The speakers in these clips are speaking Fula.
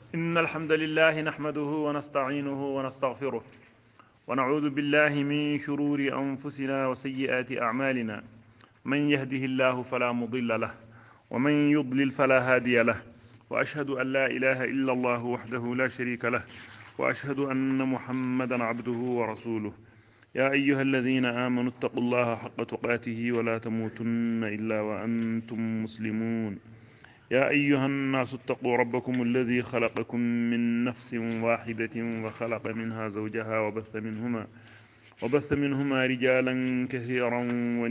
إن الحمد لله نحمده ونستعينه ونستغفره ونعوذ بالله من شرور أنفسنا وسيئات أعمالنا من يهده الله فلا مضل له ومن يضلل فلا هادي له وأشهد أن لا إله إلا الله وحده لا شريك له وأشهد أن محمدا عبده ورسوله يا أيها الذين آمنوا اتقوا الله حق تقاته ولا تموتن إلا وأنتم مسلمون يا أيها الناس اتقوا ربكم الذي خلقكم من نفس واحدة وخلق منها زوجها وبث منهما رجالا كثيرا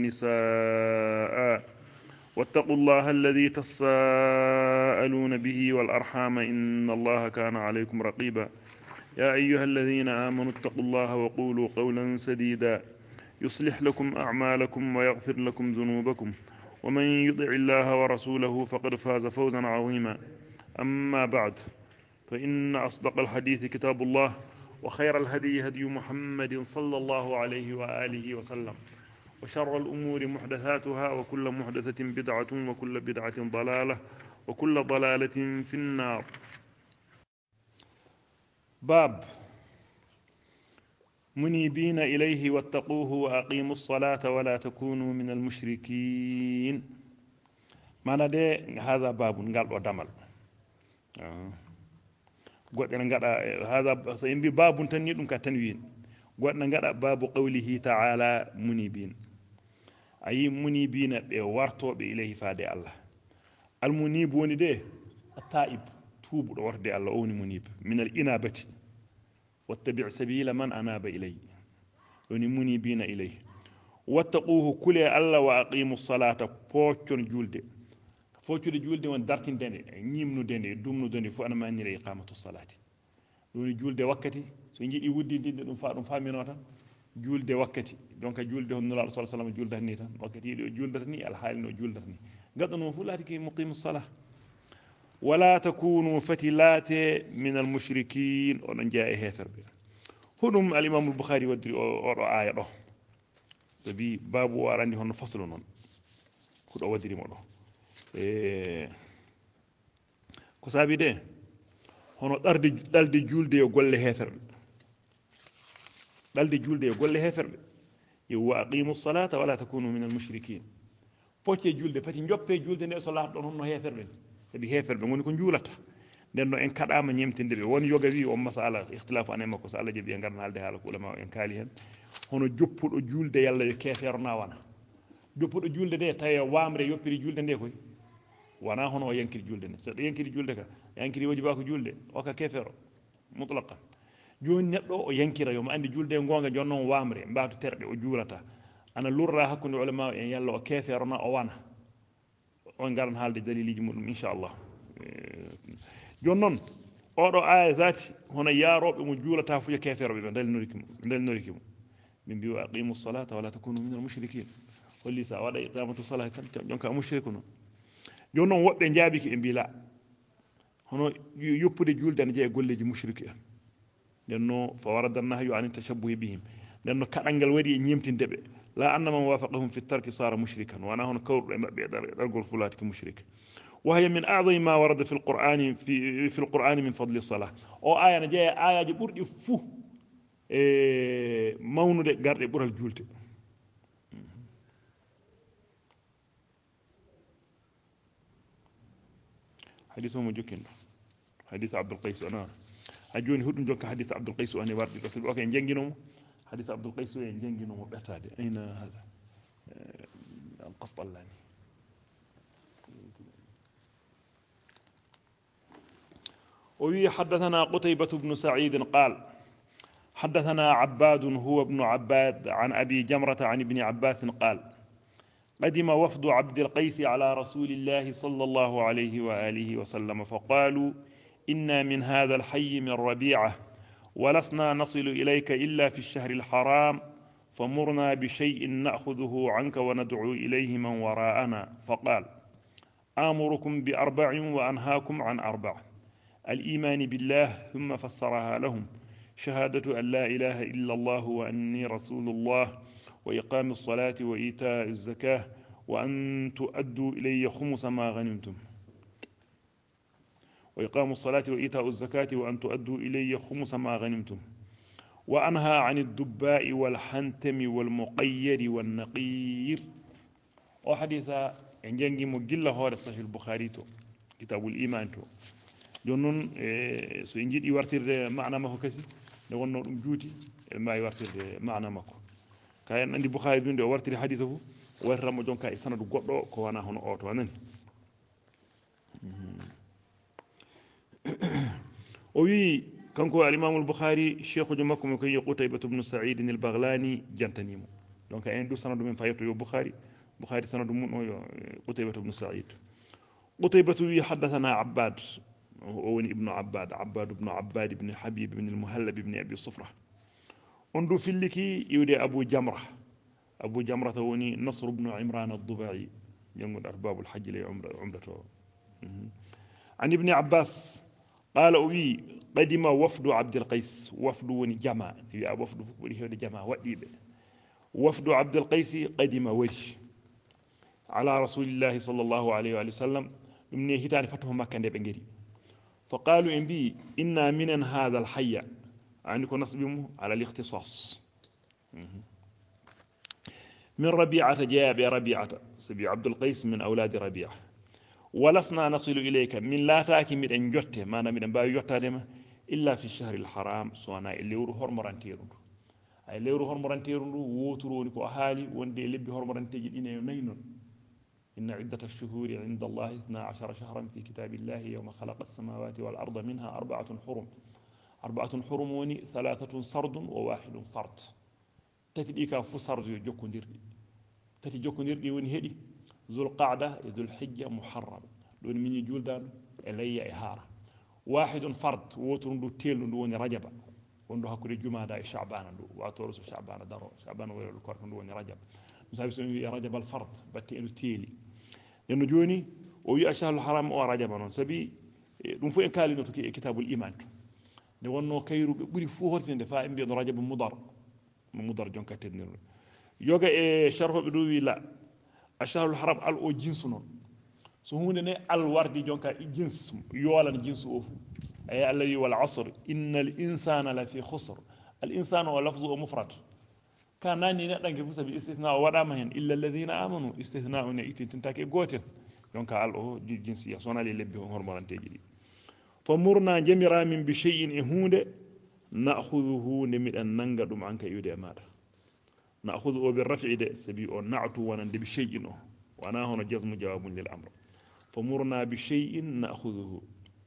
ونساء واتقوا الله الذي تساءلون به والأرحام إن الله كان عليكم رقيبا يا أيها الذين آمنوا اتقوا الله وقولوا قولا سديدا يصلح لكم أعمالكم ويغفر لكم ذنوبكم ومن يطع الله ورسوله فقد فاز فوزا عظيما أما بعد فإن أصدق الحديث كتاب الله وخير الهدي هدي محمد صلى الله عليه وآله وسلم وشر الأمور محدثاتها وكل محدثة بدعة وكل بدعة ضلالة وكل ضلالة في النار. باب منيبين إليه واتقوه وأقيموا الصلاة ولا تكونوا من المشركين. معنى ده هذا باب قال ودمل قد هذا سينبي باب تنيد كتنوين قد نقرأ باب قوله تعالى منيبين أي منيبين بورتو بإليه فادي الله. المنيب وني ده التائب توب ورد الله أوني منيب من الإنابة واتبع سبيل من أناب إليه وني منيبين إليه واتقوه كل الله وأقيموا الصلاة فوتشون جولد وان دارتين دني نيمنو دني دومنو دني فو أنا ما نيري إقامة الصلاة وني جولد وقتي سو نجي يودي دي دum faamino tan julde wakkati donc julde on nula sallallahu alaihi wasallam julde ni tan wakkati julde ni al halino julde ni gadano fu lati ki muqim as-salah ولا تكونوا فتلات من المشركين on jaa heferbe hudum al-imam al-bukhari wadri o aya do sabi babu warandi hono faslu non ko do wadri mo do ko sabi de hono dalde julde e golle heferbe dalde julde e golle heferbe yo aqimu as-salata wala takunu min al-mushrikin focce julde fati njoppe julde ne so laat don hono heferbe sadi heferbe ngoni ko juulata den no en kadama nyemtinde be won yoga wi o masala ikhtilafu an makko sa Allah jebi en garna halde hala ko ulama en kaali hen hono joppudo julde yalla yo kefero wana joppudo julde de tay wamre yoppiri julde de koy wana hono o yankiri julde ne so yankiri julde ka yankiri wajiba ko julde o ka kefero mutlaqan joni neddo o yankira yo ma andi julde gonga jonnon wamre mbaatu terde o juulata ana lurra hakkunde ulama en yalla o kefero na o wana on garan halde daliliji mudum inshallah jonnon odo aya zati hono yarobe mo juulata fu keferobe be dalnoriki mo min biwa aqimu as-salata wala takunu min al-mushrikeen holli sa wada iqamatu salati tan jonka mushrikuno jonnon wobbe jaabiki e bila hono yoppude julde ne je golleji mushriki en denno fa warada nahyu an tashabbuh bihim denno kadangal wari e nyimtinde لا أن من وافقهم في الترك صار مشركا وأنا هنا كور أقول فلاتك مشرك وهي من أعظم ما ورد في القرآن في القرآن من فضل الصلاة أو آية جاء آية جبر فو مونو ده قرد بور الجولت حديث مجوكين حديث عبد القيس أنا أجوني هدن جوك حديث عبد القيس وأنا ورد بس أوكي نجنجنهم حديث عبد القيس ينجن وبعتاد أين هذا القسطلاني وي حدثنا قتيبة بن سعيد قال حدثنا عباد هو ابن عباد عن أبي جمرة عن ابن عباس قال قدم وفد عبد القيس على رسول الله صلى الله عليه وآله وسلم فقالوا إنا من هذا الحي من ربيعة ولسنا نصل إليك إلا في الشهر الحرام فمرنا بشيء نأخذه عنك وندعو إليه من وراءنا فقال آمركم بأربع وأنهاكم عن أربع الإيمان بالله ثم فسرها لهم شهادة أن لا إله إلا الله وأني رسول الله وإقام الصلاة وإيتاء الزكاة وأن تؤدوا إلي خمس ما غنمتم وإقام الصلاة وإيتاء الزكاة وأن تؤدوا إلي خمس ما غنمتم وأنهى عن الدباء والحنتم والمقير والنقير. وحديث en jangimo gilla hoore sahih al-bukhari to kitabul iman to jonnon so en jiiɗi wartirde maana makko kasi nde wonno ɗum juuti en mbawi wartirde maana makko ka en andi bukhari dunde o wartiri hadisa fu o wartiramo jonka e sanadu goɗɗo ko wana hono o to nani o wi kanko al-imam al-bukhari cheikhujo makko mo koy Qutaybah ibn Sa'id al-Baghlani jantanimo donc en du sanadu men fayto yo bukhari سند من قتيبة بن سعيد. قتيبة حدثنا عباد ووني ابن عباد بن عباد بن حبيب بن المهلب بن أبي صفرة. أندو في اللكي يودي أبو جمرة وني نصر بن عمران الضبعي ينقل أرباب الحج لي عمرته. عن ابن عباس قال أوي قدم وفد عبد القيس وفد وني جماعة وفد جماعة وفد عبد القيس قدم وجه على رسول الله صلى الله عليه وآله وسلم من هتان فتح مكة بنجري فقالوا إن بي إنا من هذا الحي عندكم نصبهم على الاختصاص من ربيعة جاء بربيعة سبي عبد القيس من أولاد ربيعة ولسنا نصل إليك من لا تاكي من أن جوته ما من باي جوته إلا في الشهر الحرام سوانا اللي يروح هرمرانتيرون أي اللي يروح هرمرانتيرون ووتروني كو أهالي وندي لبي هرمرانتيجي إنه نينون إن عدة الشهور عند الله 12 شهرا في كتاب الله يوم خلق السماوات والأرض منها أربعة حرم وني 3 سرد وواحد فرد تاتي ديكا فو سرد جوكو نديردي تاتي جوكو نديردي وني هدي ذو القعدة ذو الحجة محرم دون مني جولدان إلي إهارة واحد فرد ووترندو تيلندو وني رجب وندو هكذا جمادى شعبان دو واتورس شعبان دارو شعبان ويلو الكوركندو وني رجب مسابي رجب الفرد باتي انو تيلي لأنه جوني وي أشهر الحرام ورجب نون سبي دون فو إن كالي نتوكي كتاب الإيمان نوانو كيرو بري فوهر سين دفاع إن بيض رجب مضر جون كاتدنر يوغا شرح بدوي لا أشهر الحرام أو جنس نون سهون نه الوردي جون كا جنس يولا جنس أوفو أي الذي والعصر إن الإنسان لفي خسر الإنسان ولفظه مفرد كان ناني نتنجي فوسا باستثناء ودامهن إلا الذين آمنوا استثناء نيتي تنتاكي غوتن دونك الو جنسية سونالي لبي هرمرانتيجي فمرنا جميرا من بشيء هوند نأخذه نمد أن ننغدم عنك يودي ماذا نأخذه بالرفع ده سبي أو نعتو ونند بشيء وانا هنا جزم جواب للأمر فمرنا بشيء نأخذه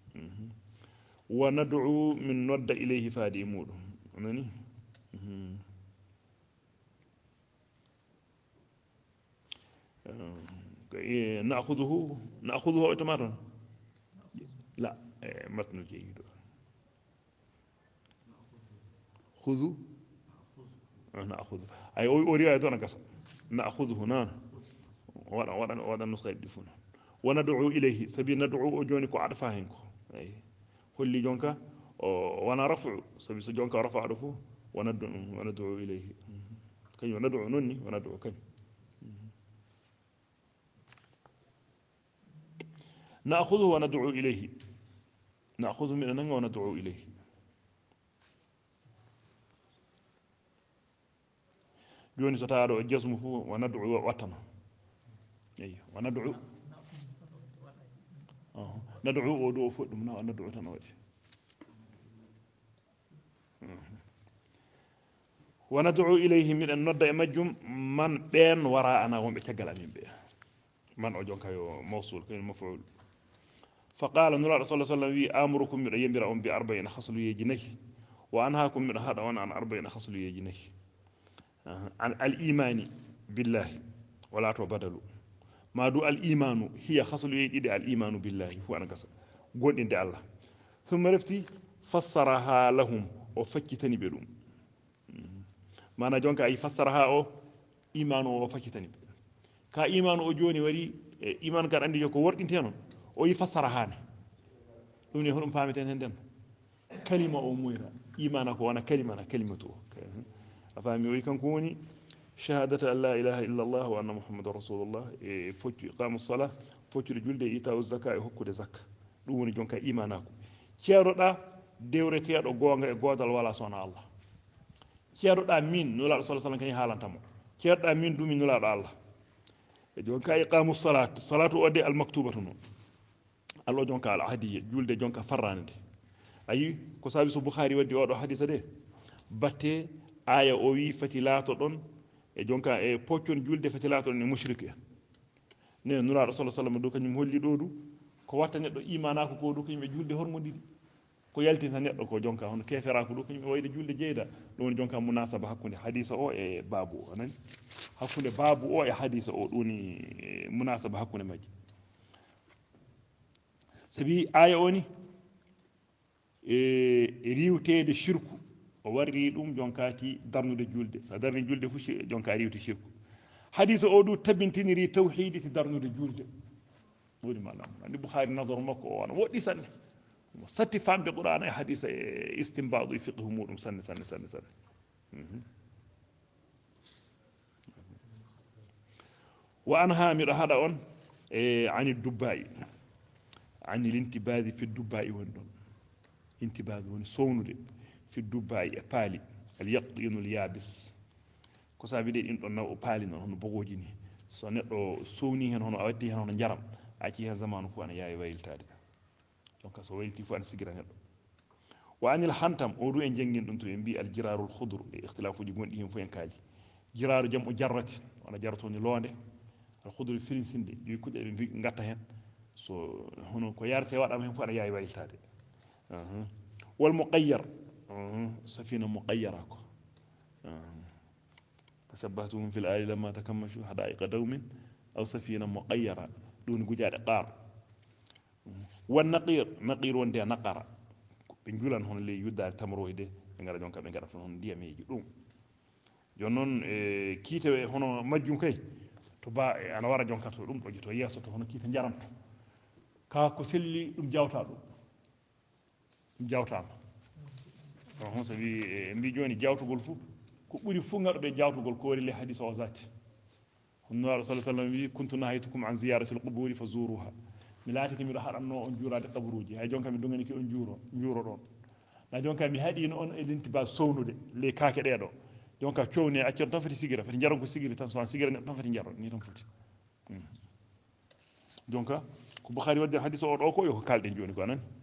وندعو من ند إليه فادي مود نأخذه أتمرا لا متن جيد خذوا نأخذ أي أوريا دون قص نأخذه نان ولا نسخة يدفون وندعو إليه سبي ندعو جونكو عرفاهنكو أي كل جونكا وانا رفع سبي سجونكا رفع عرفه وندعو إليه كي ندعو نني وندعو كي نأخذه وندعو إليه نأخذه من أنه وندعو إليه جوني ستارو الجزم فو وندعو وطنا أيه وندعو ندعو ودعو فوق منا وندعو تنوجه وندعو إليه من أن ندعو مجم من بين وراءنا ومتجل أمين به من أجونك موصول كين مفعول فقال نرى رسول الله صلى الله عليه وسلم آمركم من يمرأ ب40 خصل يجنيه وأنهاكم من هذا وأنا عن 40 خصل يجنيه عن الإيمان بالله ولا تبدلوا ما دو الإيمان هي خصل يجي الإيمان بالله هو أنا قصد قول إن الله ثم رفتي فسرها لهم وفكتني بدون ما أنا جونك أي فسرها أو إيمان وفكتني ka iman o joni wari iman gar andi joko wordintenon o yi fassara hane dum ne hoɗum pameten hen den kalima o muyra imana ko wana kalimatu o afami o kanko woni shahadatu an la ilaha illa allah wa anna muhammadar rasulullah e foccu iqamu salah foccude julde ita uz zakat e hokkude zakka ɗum woni jonka imanako ceeroɗa dewreteɗo gonga e godal wala sona Allah ceeroɗa min nulaɗo sallallahu alaihi wasallam kañum haalantamo ceeroɗa min dumi nulaɗo Allah e jonka iqamu salat salatu o de al maktubatu noon allo jonka al hadiya julde jonka farrande nde ayi ko sabi so Bukhari waddi oɗo hadisa de batte aya o wi fati laato ɗon e jonka e poccon julde fati laato ɗon e mushrik en ne nuraɗo sallallahu alaihi wasallam do kañum holli ɗo du ko watta neɗɗo imanako ko du kañum e julde hormodiri ko yaltinta neɗɗo ko jonka hono keferako ɗo kañum wayde julde jeyda ɗum woni jonka munasaba hakkude hadisa o e babu o anani hakkude babu o e hadisa o ɗuni munasaba hakkude majji sabi aya oni riwtede shirku o warri ɗum jonkati darnude julde sa darni julde fu jonka riwte shirku hadisa o du tabintiniri tawhidi ti darnude julde woni malam andi Bukhari nazar makko o wana woɗɗi sanne mo satti famde qur'ana e hadisa e istinbadu e fiqhu muɗum sanne sanne sanne sanne wa anha miɗo haɗa on e ani dubba'i ani l'intibadi fi dubba'i woni ɗon intibadi woni sownude fi dubba'i e paali al yaqdinul yabis ko sabi de ɗin ɗon naw o paali noon hono bogoji ni so neɗɗo sowni hen hono a watti hen hono jaram acci hen zamanu fu ana yawi waylitade donc so wayliti fu ana sigira neɗɗo wa anil hantam o du en jangin ɗum to en mbi al jirarul khudr e ikhtilafuji gonɗi hen fu en kaali jiraru jam o jarrati wona jarratoni loonde al khudr filinsinde ɗi kuƴe ɓe gatta hen so hono ko yarate waɗama hen fu ana yawi waylitade wal muqayyar safina muqayyara ko tashabbahtuhum fil ali lamma takammashu hada'iqa dawmin aw safina muqayyara ɗum gujade qar wan naqir wonde naqara ɓe julan hono ley yuddade tamroyde ɓe gara jonka ɓe gaɗata hono ndiyameji ɗum jon noon kiite hono majjum kay to ba ana wara jonka to ɗum ɗo to yesso to hono kiite jaramto ka ko selli ɗum jawta ɗum jawtama hon sabi mbi joni jawtugol fu ko ɓuri fu gaɗuɓe jawtugol ko wari le hadis o zati hono nuraɗo sallah sallam wi kuntu nahaytukum an ziyarati l quburi fa zuruha mi laatiki miɗo haɗanno on juurade kabaruji hay jonka mi donganiki on juuro ɗon na jonka mi haɗino on e lintiba sownude les kaake ɗeɗo jonka cowni e accon tan foti sigira foti jaron ko sigiri tan so sigira neɗɗo tan foti jaron ni tan foti jonka ko Bukhari wadde hadis o ɗo ko yo ko kalɗen joni ko anani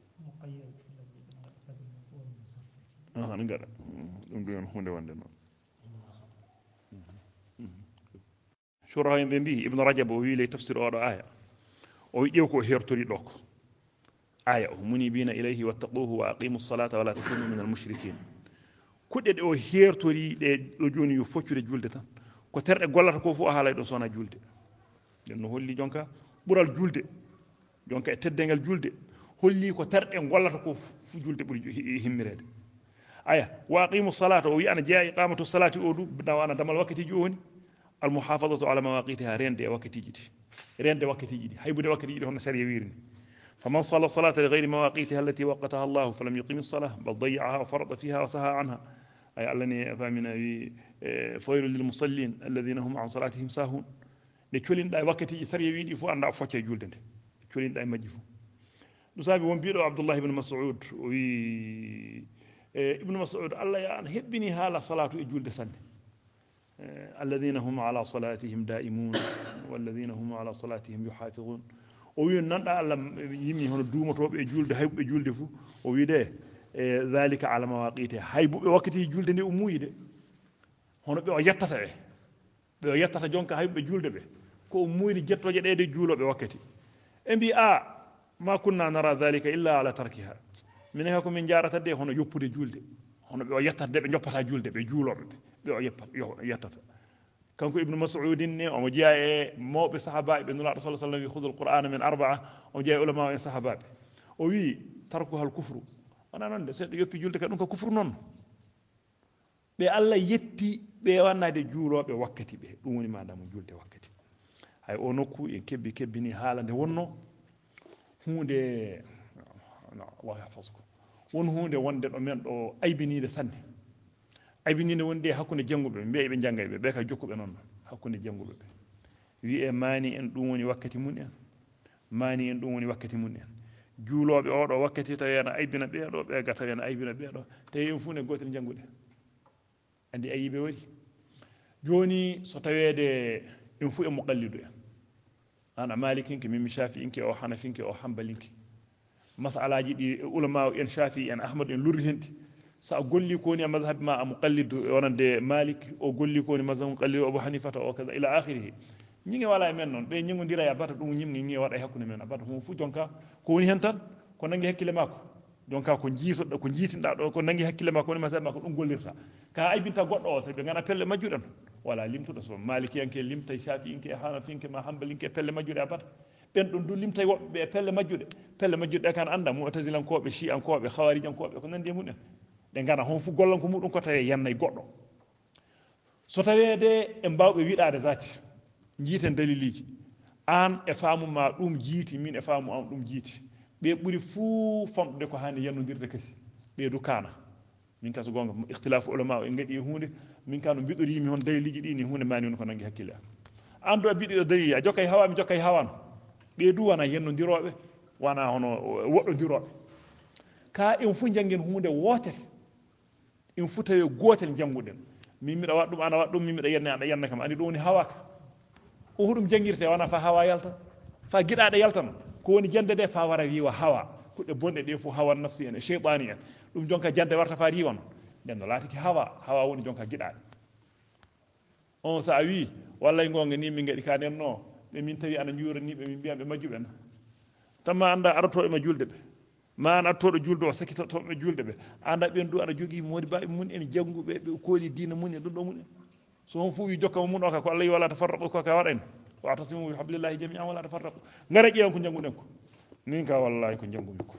ani gaɗa ɗum ɗum on hunde wonde noon shuraha en ɓe mbi ibnu rajab o wi ley tafsir oɗo aya o wi ƴew ko hertori ɗo ko aya o munibina ilayhi wattaquhu wa aqimu salata wala takunu min al mushrikin kuɗɗe ɗe o hertori ɗe ɗo joni yo foccude julde tan ko terɗe gollata ko fof o haalay ɗo sona julde nden no holli jonka ɓural julde jonka e teddengal julde holli ko terɗe gollata ko fu julde ɓuuri himmirede aya wa aqimu salata o wi ana jeeya iqamatu salati o du ana damal wakkatiji o woni al muhafadatu ala mawaqitiha rende e wakkatiji ɗi rende wakkatiji ɗi haybude wakkatiji ɗi hono sariya wirini faman salla salata li ghayri mawaqitiha allati waqataha Allah falam yuqim as-salah bal dayya'aha wa farada fiha wa saha anha ay allani famina wi fawailul lil musallin alladhina hum an salatihim sahun de colinɗa e wakkatiji sariya wiɗi fu anda focce julde nde colinɗa e majji fu ɗum saabi won mbiɗo Abdullah ibn Mas'ud o wi ibnu Mas'ud Allah ya an hebbini haala salatu e julde sanne alladhina hum ala salatihim da'imun walladhina hum ala salatihim yuhafizun o wi nanda Allah yimmi hono duumotoɓe e julde hayɓe julde fu o wi de zalika ala mawaqiti hayɓe wakkati julde nde umuyi de hono ɓe o yettata ɓe o yettata jonka hayɓe julde ɓe ko umuyde jettoje ɗe de juuloɓe wakkati e mbi ma kunna nara dhalika illa ala tarkiha minen ko min jarata de hono yoppude julde hono ɓe o yettata de ɓe joppata julde ɓe juuloɓe ɓe o yettata kanko ibnu mas'udin ne omo jeeya e mawɓe sahabaɓe ɓe nulaɗo sallah sallam wi hudul qur'ana min arba'a omo jeeya e ulama en sahabaɓe o wi tarku hal kufru wona noon de seɗɗo yoppi julde ka ɗum ko kufru noon ɓe Allah yetti ɓe wannade juuloɓe wakkati ɓe ɗum woni madamo julde wakkati hay o nokku en kebbini haala nde wonno hunde wa yahfazukum won hunde wonde ɗo men ɗo aybinide sanne aybinide wonde hakkunde jannguɓe ɓe mbiya ɓe janngay ɓe ka jokkuɓe noon hakkunde jannguɓe ɓe wi e maani en ɗum woni wakkati mun en maani en ɗum woni wakkati mun en juulooɓe oɗo wakkati tawi ene aybina ɓeeɗo ɓe tawi ene aybina ɓeeɗo tawi en fof ne gootel jannguɗe andi ayiɓe wari joni so taweede en fof e muqallidu en an a malikinke min mi shafi'inke o hanafinke o hambalinke masalaji ɗi ulama en shafi en ahmad en lurri hen ɗi sa golli ko woni e madhabi ma a muqallidu wonande malik o golli ko woni mazhab muqallidu abu hanifata o kaza ila akhirih ñinge wala e men noon ɓe ñingodira e abata ɗum ñimge ñi waɗa e hakkude men abata hum fof jonka ko woni hen tan ko nangi hakkille makko jonka ko jiitoɗo ko jiitinɗa ɗo ko nangi hakkille makko woni mashabi makko ɗum gollirta ka aybinta goɗɗo o sabi gana pelle majjuɗen wala limtuɗo so malikiyanke limtay shafi'inke hanafinke ma hambalinke pelle majjuɗe abata ɓen ɗon du limtay woɓɓe e pelle majjuɗe kan anda mu'tazilankoɓe shi'ankoɓe khawarijankoɓe ko nandi e mumen ɗe gana hon fu gollan ko muɗum ko tawe yennayi goɗɗo so tawede e mbawɓe wiɗade zati jiiten daliliji an e faamu ma ɗum jiiti min e faamu am ɗum jiiti ɓe ɓuri fuu famɗude ko hani yannodirde kasi ɓeedu kana min ka so gonga ikhtilafu ulama en gaɗi hunde min ka no mbiɗorimi hon daliliji ɗi ni hunde mani on ko nangi hakkille an do biɗo dalili a jokkay hawa mi jokkay hawano ɓeedu wona yennodiroɓe wona hono woɗɗodiroɓe ka en fu janggen hunde wotere en fu tawi gotel janguɗen min miɗa waɗa ɗum ana waɗa ɗum min miɗa yenna aɗa yenna kam andi ɗum woni hawaka o huɗum jangirte wona fa hawa yalta fa giɗaɗe yaltano ko woni jande de fa wara wiwa hawa kuɗɗe bonɗe ɗe fof hawa nafsi en e cheytani en ɗum jonka jande warta fa riwano nden no laatiki hawa woni jonka giɗaɗe on sa wi wallay gonga ni min gaɗi ka nden no ɓe min tawi ana juuraniɓe min mbiyan ɓe majjuɓe tamma anda aratoɓe ma julde ɓe ma an attoɗo julde o sakkitotoɓe julde ɓe anda ɓen du aɗa jogui modi baɓe mun en jangguɓe ɓe kooli dina mun e ɗum ɗo mumen so on fof wi jokkamo mun o ka ko allah yi wala tafarraqu ko ka waɗen wa'tasimu bi hablillahi jami'an wala tafarraqu ngara ƴeewan ko janguɗen ko min ka wallahi ko jangumi ko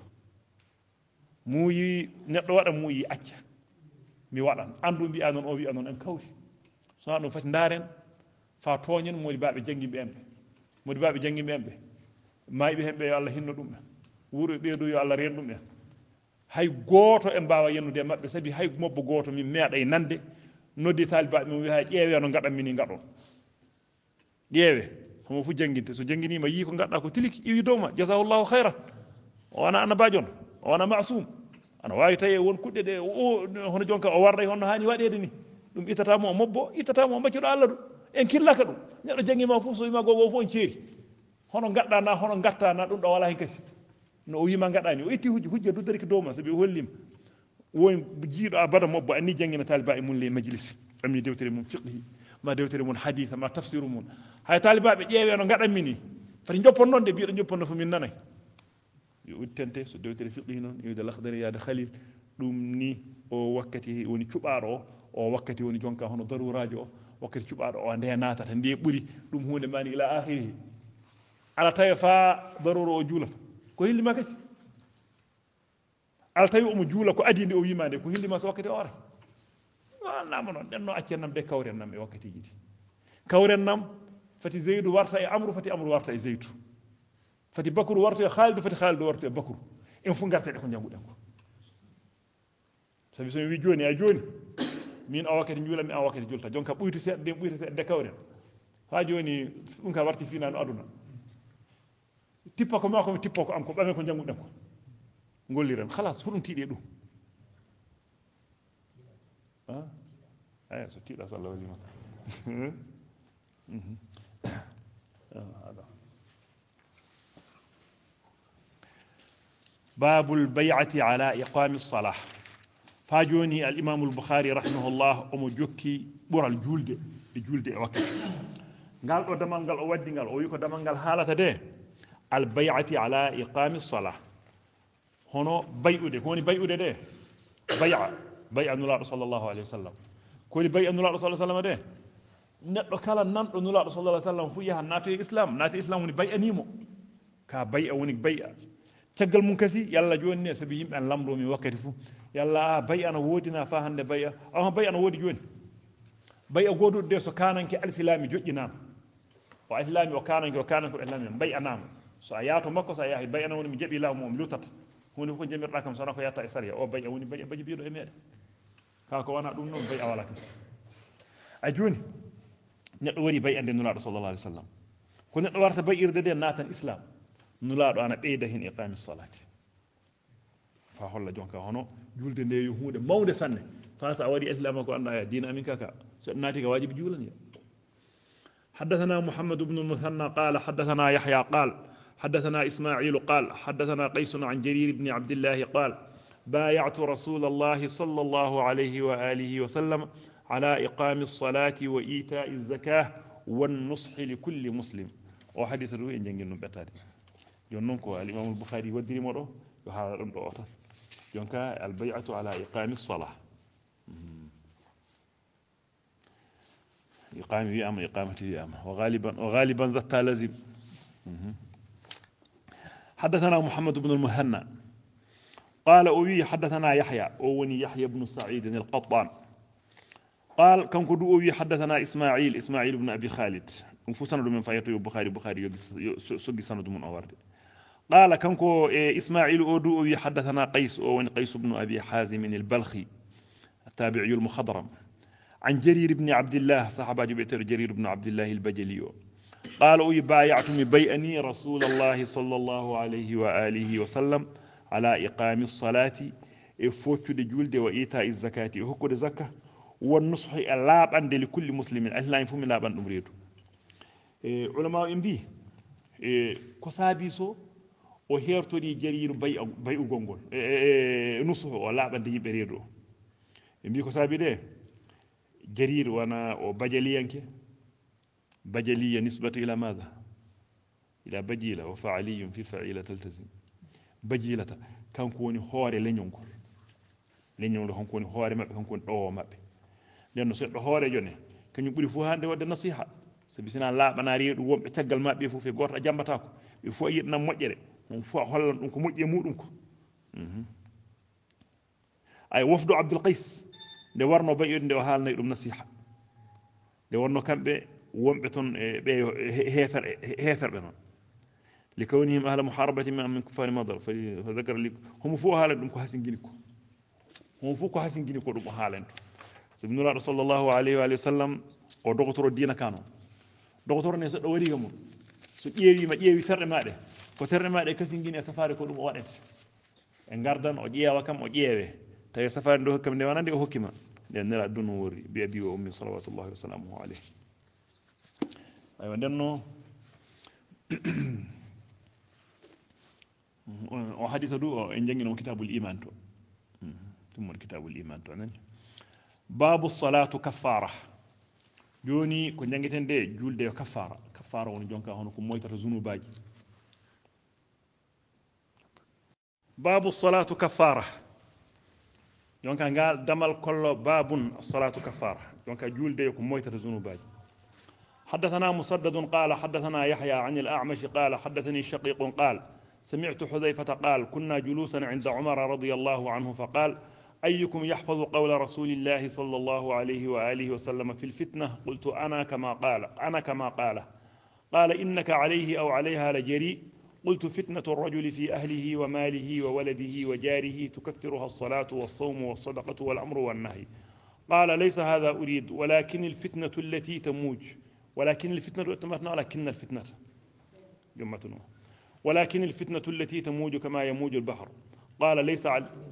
muuyi neɗɗo waɗa muuyi acca mi waɗan andu mbiya noon o wiya noon en kawri so ɗum fati ndaren fa tooñen modi baɓe jangguiɓe en ɓe modi baɓe jangguiɓe en ɓe mayɓe hen ɓe yo Allah hinno ɗum en wuuro ɓeeɗo yo Allah reen ɗum en hay gooto e mbawa yennude mabɓe sabi hay mobbo gooto min meeɗa e nande noddi talibaɓe min wiha ƴeewe no gaɗan mini gaɗo ƴeewe homo fu jangguinte so jangguinima yi ko gadɗa ko tiliki iwi dowma jasahullahu hayran o wona annabajo on o wona masum ana wawi tawi won kuɗɗe ɗe hono jonka o warday honno hani waɗede ni ɗum ittatamo o mobbo ittatamo o mbaccuɗo Allah ɗum en killaka ɗum neɗɗo janggima fof so wima gogo fof on ceeri hono gadɗa na hono gatta na ɗum ɗo wala hen kasi no o wima gaɗani o itti hujja duddari ko dowma sabi o hollima woni jiiɗo abada mobbo anni janggina taliba e mun le majlis amni dewtere mum fiqhi ma dewtere mun haditha ma tafsiru mun hay talibaɓe ƴeewe no gaɗanmi ni fati joppon noon de mbiɗo jopponno fo min nanay yo udditante so dewtere fiqhi noon iwde lahdari yaade khalil ɗum ni o wakkati woni cuɓaɗo o wakkati woni jonka hono daruraji o wakkati cuɓaɗo o nde natata nde ɓuuri ɗum hunde mani ila akhirihi ala tawi fa darura o juulata ko hillima kasi ala tawi omo juula ko adi nde o wima nde ko hillima so wakkati o ara wannama noon ɗen no accen nam ɓe kawren nam e wakkatiji ɗi kawren nam fati zeydou warta e amrou fati amrou warta e zeydou fati bakuru warta e khalidu fati khalidu warta e bakuru en fu garteɗe ko janguɗen ko sabi somi wi joni a joni min o wakkati juulami an wakkati julta jonka ɓuytu seeɗa nde ɓuyta seeɗa nde kawren ha joni ɗum ka warti finano aduna tippa ko mako mi tippo ko am ko ɓame ko janguɗen ko golliren halas huɗum tiiɗe ɗum so tiiɗa so Allah wallima باب البيعة على إقام الصلاة فاجوني الإمام البخاري رحمه الله أمو جوكي بور الجولد وقت قال أو دمان قال أو ودي قال أو يكو دمان قال حالة ده البيعة على إقام الصلاة هنا بيعة ده هوني بيعة ده بيعة نلا صلى الله عليه وسلم كل بيعة نلا صلى الله عليه وسلم ده neɗɗo kala nanɗo nulaaɗo sallallahu alaihi wasallam fu yaha naati islam woni bay'a nimo ka bay'a woni bay'a caggal mum kasi yalla joni ne sabi yimɓe an lamdo mi wakkati fu yalla bay'a no wodina fa hande bay'a bay'a no wodi joni bay'a godude de so kananke al-islami joƴƴinama o al-islami o kananke al-islami bay'a nama so a yaato makko so a yahi bay'a no woni mi jaɓi laamu mo lutata hunde ko jamirɗa kam sona ko yatta e sariya o bay'a woni bay'a baji biiɗo e meɗen ka ko wana ɗum noon bay'a wala kasi a joni neɗɗo wari bay'ande nulaaɗo sallallahu alaihi wasallam ko neɗɗo warta bay'irde de natan islam nulaaɗo ana ɓeyda hen iqamis salati fa holla jonka hono julde nde yo hunde mawde sanne fa sa wadi islam ko anda dina amin kaka so nati ka wajibi julani حدثنا محمد بن المثنى قال حدثنا يحيى قال حدثنا إسماعيل قال حدثنا قيس عن جرير بن عبد الله قال بايعت رسول الله صلى الله عليه وآله وسلم على إقام الصلاة وإيتاء الزكاة والنصح لكل مسلم وحديث روي إن جنجن بتاري يونكو الإمام البخاري ودري مرو يحارم دوتا يونكا البيعة على إقام الصلاة إقامة بأمر إقامة بأمر وغالبا ذات لازم حدثنا محمد بن المثنى قال أوي حدثنا يحيى أوني يحيى بن سعيد القطان قال كم كدو أوي حدثنا إسماعيل بن أبي خالد سند من فايته البخاري سوغي سند من أورد قال كم كو إسماعيل أودو أوي حدثنا قيس بن أبي حازم البلخي التابعي المخضرم عن جرير بن عبد الله صحابة بيتر جرير بن عبد الله البجلي قال أوي بايعتم بيئني رسول الله صلى الله عليه وآله وسلم على إقام الصلاة فوتو دي جولد وإيتاء الزكاة وحكو دي زكاة والنصح اللاب عند لكل مسلم أهلا ينفهم اللاب عند أمريدو علماء إنبي كسابي سو وهيرتو دي جرير بيئو غنغول نصح اللاب عند يبريدو إنبي كسابي دي جرير وانا وبجليانك بجلية نسبة إلى ماذا؟ إلى بجيلة وفعلي في فعيلة تلتزم بجيلة كان كوني هوري لنيونكول لنيون لهم كوني هوري مابي كان كوني أو مابي لأنه سيد هوري جوني كان يقولي فوها دي ودى النصيحة سبسنا لا بناري ووم بتقل مابي فو في غور أجامبتاكو يفو يدنا مجري وفو هولا نكو مجي مودنكو أي وفد عبد القيس de warno bayude o haalna dum nasiha de warno kambe wombe ton be heferbe non likawnihim ahla muharabati min kufar madar fa dhakara li hum fu haala dum ko hasingini ko hum fu ko hasingini ko dum haalanto subhanallah sallallahu alaihi wa sallam o dogotoro dina kano dogotoro ne so do wari gamum so ƴeewi terde maade ko terde maade kasingini e safare ko dum o wadete e gardan o ƴeewa kam o ƴeewe tawi safare do hokkam de wanande o hokkima den nera dun wori bi abi wa ummi salawatullahi wa salamuhu alayhi aywa denno o hadisa du o en jangino kitabul iman to tummo kitabul iman to nan babu salatu kaffara joni ko jangeten de julde kaffara woni jonka hono ko moytata zunubaji babu salatu kaffara donc ngal damal kollo babun salatu kafara donc julde ko moytata zunubaji حدثنا مسدد قال حدثنا يحيى عن الأعمش قال حدثني شقيق قال سمعت حذيفة قال كنا جلوسا عند عمر رضي الله عنه فقال أيكم يحفظ قول رسول الله صلى الله عليه وآله وسلم في الفتنة قلت أنا كما قال قال إنك عليه أو عليها لجريء قلت فتنة الرجل في أهله وماله وولده وجاره تكفرها الصلاة والصوم والصدقة والأمر والنهي قال ليس هذا أريد ولكن الفتنة التي تموج ولكن الفتنة التي تموج كما يموج البحر قال ليس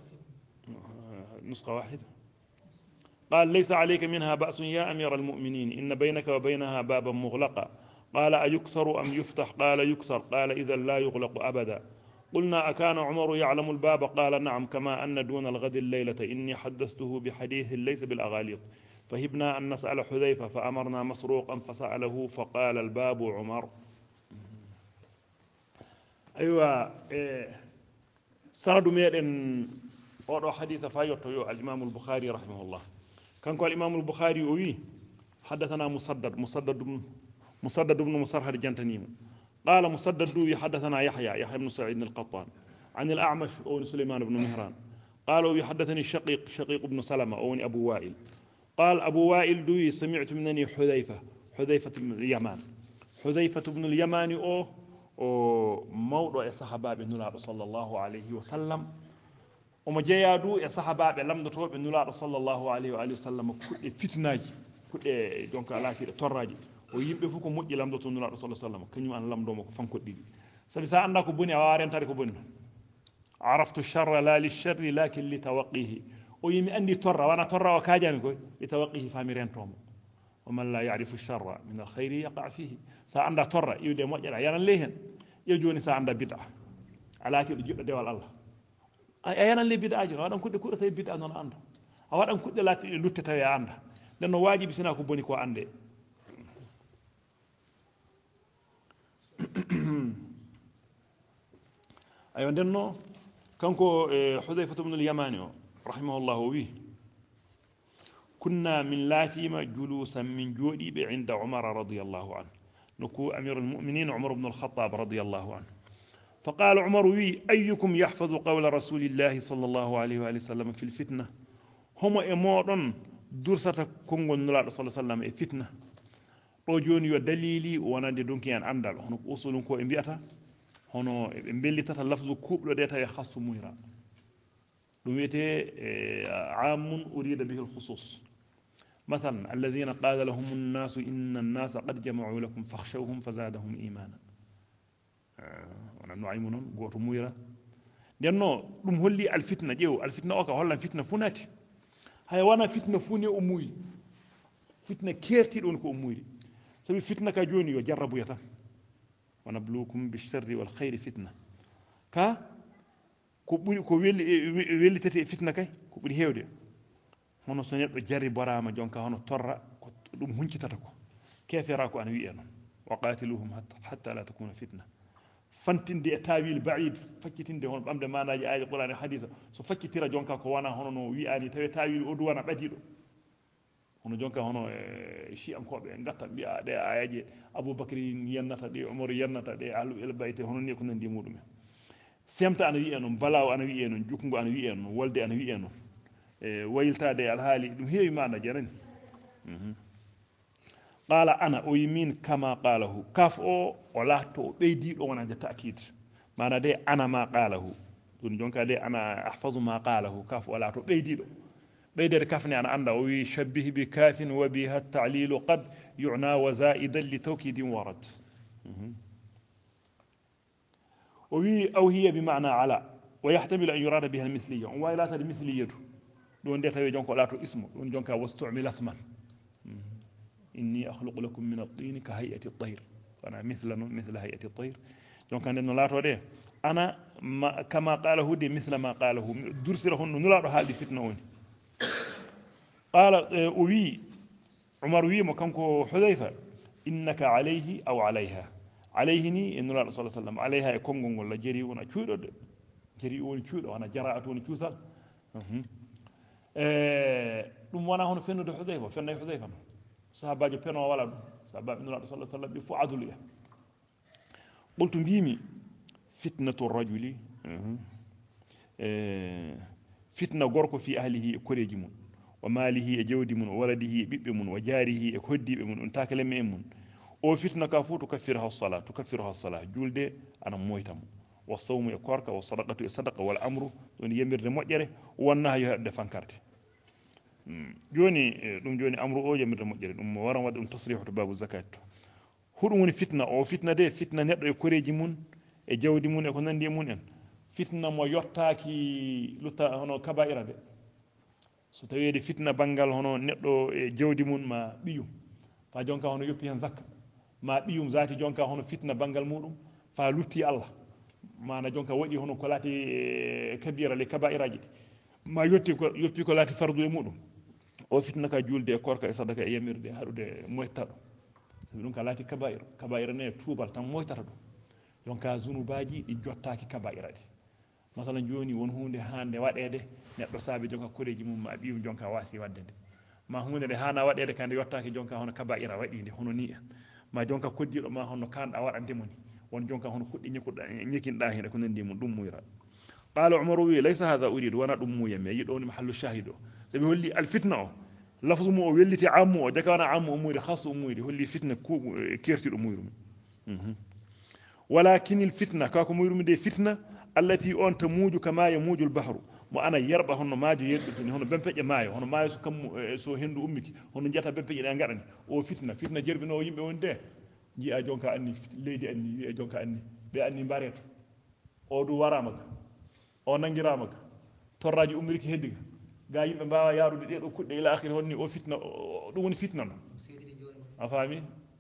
نسخة واحدة قال ليس عليك منها بأس يا أمير المؤمنين إن بينك وبينها بابا مغلقا قال أيكسر أم يفتح قال يكسر قال إذا لا يغلق أبدا قلنا أكان عمر يعلم الباب قال نعم كما أن دون الغد الليلة إني حدثته بحديث ليس بالأغاليط فهبنا أن نسأل حذيفة فأمرنا مسروقا فسأله فقال الباب عمر أيوة سرد ميرن أو حديث فايوتو الإمام البخاري رحمه الله كان قال الإمام البخاري وي حدثنا مسدد بن مسرهد جنتنيم قال مسدد حدثنا يحيى بن سعيد القطان عن الأعمش أو سليمان بن مهران قالوا يحدثني شقيق بن سلمة أو أبو وائل قال أبو وائل دوي سمعت منني حذيفة بن اليمان أو موضوع الصحابة بن الله صلى الله عليه وسلم وما جيادو الصحابة لم نتوب بن الله صلى الله عليه وآله وسلم كل فتناجي كل دونك على كده تراجي o yimbe fu ko mujji lamdo to nula sallallahu alaihi wasallam kanyum an lamdo mo ko fanko didi sabi sa anda ko boni a warentade ko boni عرفت الشر لا للشر لكن لتوقيه ويمي أني ترى وأنا ترى وكاجامي كوي لتوقيه فاميرين تومو ومن لا يعرف الشر من الخير يقع فيه سأندا ترى يودي موجلا يانا ليهن يجوني سأندا بدعة على كده جد ديوال الله أيانا اللي بدعة جنا وأنا كنت كورة بدعة نون أندا أو أنا كنت لا لوتة يا أندا لأنه واجب سناكو بني كو أندي أيوة دنو كانكو حذيفة بن اليماني رحمه الله ويه كنا من لاتيما جلوسا من جودي عند عمر رضي الله عنه نكو أمير المؤمنين عمر بن الخطاب رضي الله عنه فقال عمر وي أيكم يحفظ قول رسول الله صلى الله عليه وآله وسلم في الفتنة هم إمورن درسة كونغو نلا صلى الله عليه وسلم فتنة رجون يدليلي وانا دي دونكي أن أندل هنو أصول كو إمبياتا هنو إمبيلتة لفظ كوب لديتا يخص ميرا دويته عام أريد به الخصوص مثلا الذين قال لهم الناس إن الناس قد جمعوا لكم فاخشوهم فزادهم إيمانا وانا نعيمون قوة ميرا لأنه دم هولي الفتنة جيو الفتنة أوكا هولا فتنة فناتي هاي وانا فتنة فوني أموي فتنة كيرتي لونكو أموي سبي فتنة كجوني يجربوا يتا ونبلوكم بالشر والخير فتنة كا ko wellitete fitna kay ko ɓuri heewde hono so neɗɗo jari borama jonka hono torra ko ɗum huncitata ko kefera ko ana wiye noon wa qatiluhum hatta la takuna fitna fantinde e tawil ba'id faccitinde hono ɓamde manaji ayaji qur'an e hadisa so faccitira jonka ko wana hono no wi'ani tawi tawil o duwana ɓadiɗo hono jonka hono shi'ankoɓe gatta mbiya ɗe ayaji aboubacry yennata ɗe umar yennata ɗe ahlu el bayte hono ni ko nandi muɗumen semta ana wi'e noon balaw ana wi'e noon jukkungo ana wi'e noon wolde ana wi'e noon wayiltade alhaali ɗum heewi maana janani qala ana o yimin kama qalahu kaf o laatto o ɓeydiɗo wonande ta'kid mana de ana ma qalahu ɗum jonka de ana ahfazu ma qalahu kaf o laatto ɓeydiɗo ɓeydede kafne ana anda o wi shabbih bi kafin wa biha ta'lilu qad yu'na wa za'idan li tawkidin warad وي أو هي بمعنى على ويحتمل أن يراد بها المثلية ولا تد مثلية دون ده تبي جونك ولا تو اسمه دون جونك واستعمل اسما إني أخلق لكم من الطين كهيئة الطير أنا مثل هيئة الطير جونك عندنا لا تو ده أنا ما كما قاله دي مثل ما قاله درس له نلا له هذه فتنة وين قال وي عمر وي مكانكو حذيفة إنك عليه أو عليها عليه ني ان الله صلى الله عليه وسلم عليها كونغول ولا جري ونا تشودو جري woni cuudo wana jaraatu woni cuusal dum wana hono fennude hudayfa fenna hudayfa sahabaajo peno wala dum sahabaabe nulaado sallallahu alaihi wasallam bi fu adulu ya qultu bimi fitnatu rajuli fitna gorko fi ahlihi koreji mun wa malihi e jawdi mun waladihi e bibbe mun wa jarihi e hoddibe mun on takalemme mun o fitna ka fu tukaffiruha as-salah julde ana moytam wa sawmu e korka wa sadaqatu e sadaqa wal amru don yemirde mojjere wonna yo hedde fankarte joni dum joni amru o yemirde mojjere dum waran wadde dum tasrihu to babu zakat hudum woni fitna o fitna de fitna neddo e koreji mun e jawdi mun e ko nandi mun en fitna mo yottaaki lutta hono kaba'ira de so tawede fitna bangal hono neddo e jawdi mun ma biyum fa jonka hono yoppi hen zakka ma biyum zati jonka hono fitna bangal mudum fa lutti Allah mana jonka wadi hono ko lati kabira le kaba'iraji ma yoppi ko lati fardu e mudum o fitna ka julde e korka e sadaka e yamirde hadude moytado sabi dum ka lati kaba'ira ne tubal tan moytata dum jonka zunubaji di jottaaki kaba'irade masalan joni won hunde hande wadede neddo sabi jonka koreji mum ma biyum jonka wasi waddede ma hunde de hana wadede kande yottaaki jonka hono kaba'ira wadinde hono ni ma jonka koddido ma hono kanda wadande moni won jonka hono kuddi nyikinda hen ko nandi mum dum muyra qala umar wi laysa hadha uridu wana dum muyam yido ni mahallu shahido sabi holli al fitna o lafzu mu o welliti ammu o jakana ammu umuri khasu umuri holli fitna ko kertido muyrum ولكن الفتنة كاكو ميرو دي فتنة التي أن تموج كما يموج البحر mo ana yerba hono maajo yeddutuni hono bempeje maayo hono maayo so kam so hendu ummiki hono jata bempeje de ngadani o fitna jerbino yimbe wonde ji'a jonka anni leydi anni wi e jonka anni be anni bareto o du warama o nangirama ka torraji ummiri heddi ka ga yimɓe mbawa yarude ɗeɗo kuɗɗe ila akhiri honni o fitna ɗum woni fitna no a faami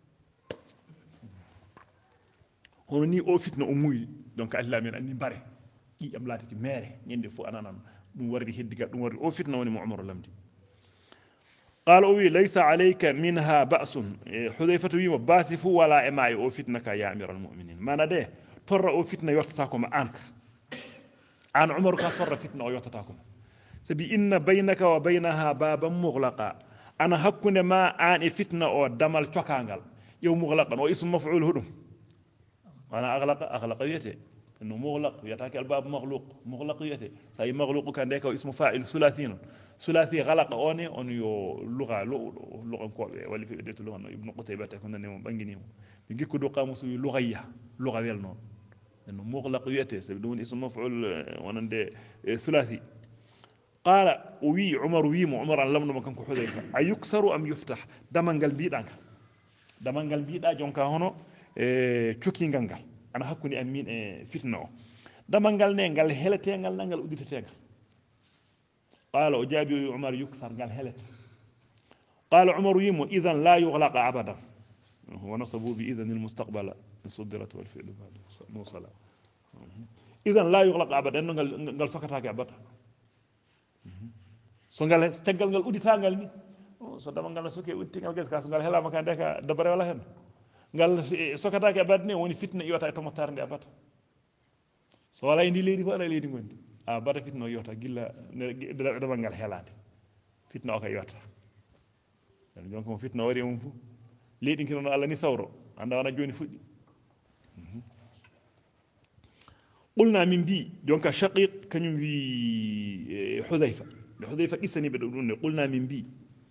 hono ni o fitna o muuyi donc allah men anni bare ƴiƴam laatiki mere ñande fof ananan ɗum wardi heddi ka ɗum wardi o fitna woni mo umar lamdi قال وي ليس عليك منها بأس حذيفة ويما باسف ولا إما أو فتنك يا أمير المؤمنين ما ندى ترى أو فتنة يوتتاكم عنك عن عمر كفر فتنة يوتتاكم سبي إن بينك وبينها بابا مغلقا أنا هكون ما عن فتنة أو دمال تكانغال يوم مغلقا واسم مفعول هدوم أنا أغلق يته إنه مغلق يتاك الباب مغلق يته سأي مغلق كان ذاك اسمه فاعل ثلاثي غلق أون يو لغة كوي ولا في بديت لغة ابن قتيبة كنا نيوم بنجنيم يجي كدو قاموس لغة ويلنا إنه مغلق يته سبدون اسم مفعول ونند ثلاثي قال وي عمر عمر علمنا ما كان كحذيفة أيكسر أم يفتح دمنجل بيدانك دمنجل بيدا جونكا هونو تشوكي نغال أنا هكوني أمين فتنة دمنجل نغال هلتي نغال أوديتي قال أجابي عمر يكسر قال هلت قال عمر يمو إذا لا يغلق أبدا ونصبوا بإذن المستقبل صدرت والفعل بعد موصلا إذا لا يغلق أبدا قال سكتاك أبدا سنقال استقل قال أودي تانقال ني صدام قال سوكي أودي تانقال كاس قال هلا ما كان ديك دبر ولا هن قال سكتاك أبدا وني فتنة يوتا يتمتار دي أبدا سوالا يندي ليدي ولا ليدي غندي bara fitno yota gilla dama ngal helade fitno ka yota dan jonko mo fitno wari mum fu leedi kino Allah ni sawro anda wana joni fuddi qulna min bi jonka shaqiq kanyum wi hudhayfa isani be dum ne qulna min bi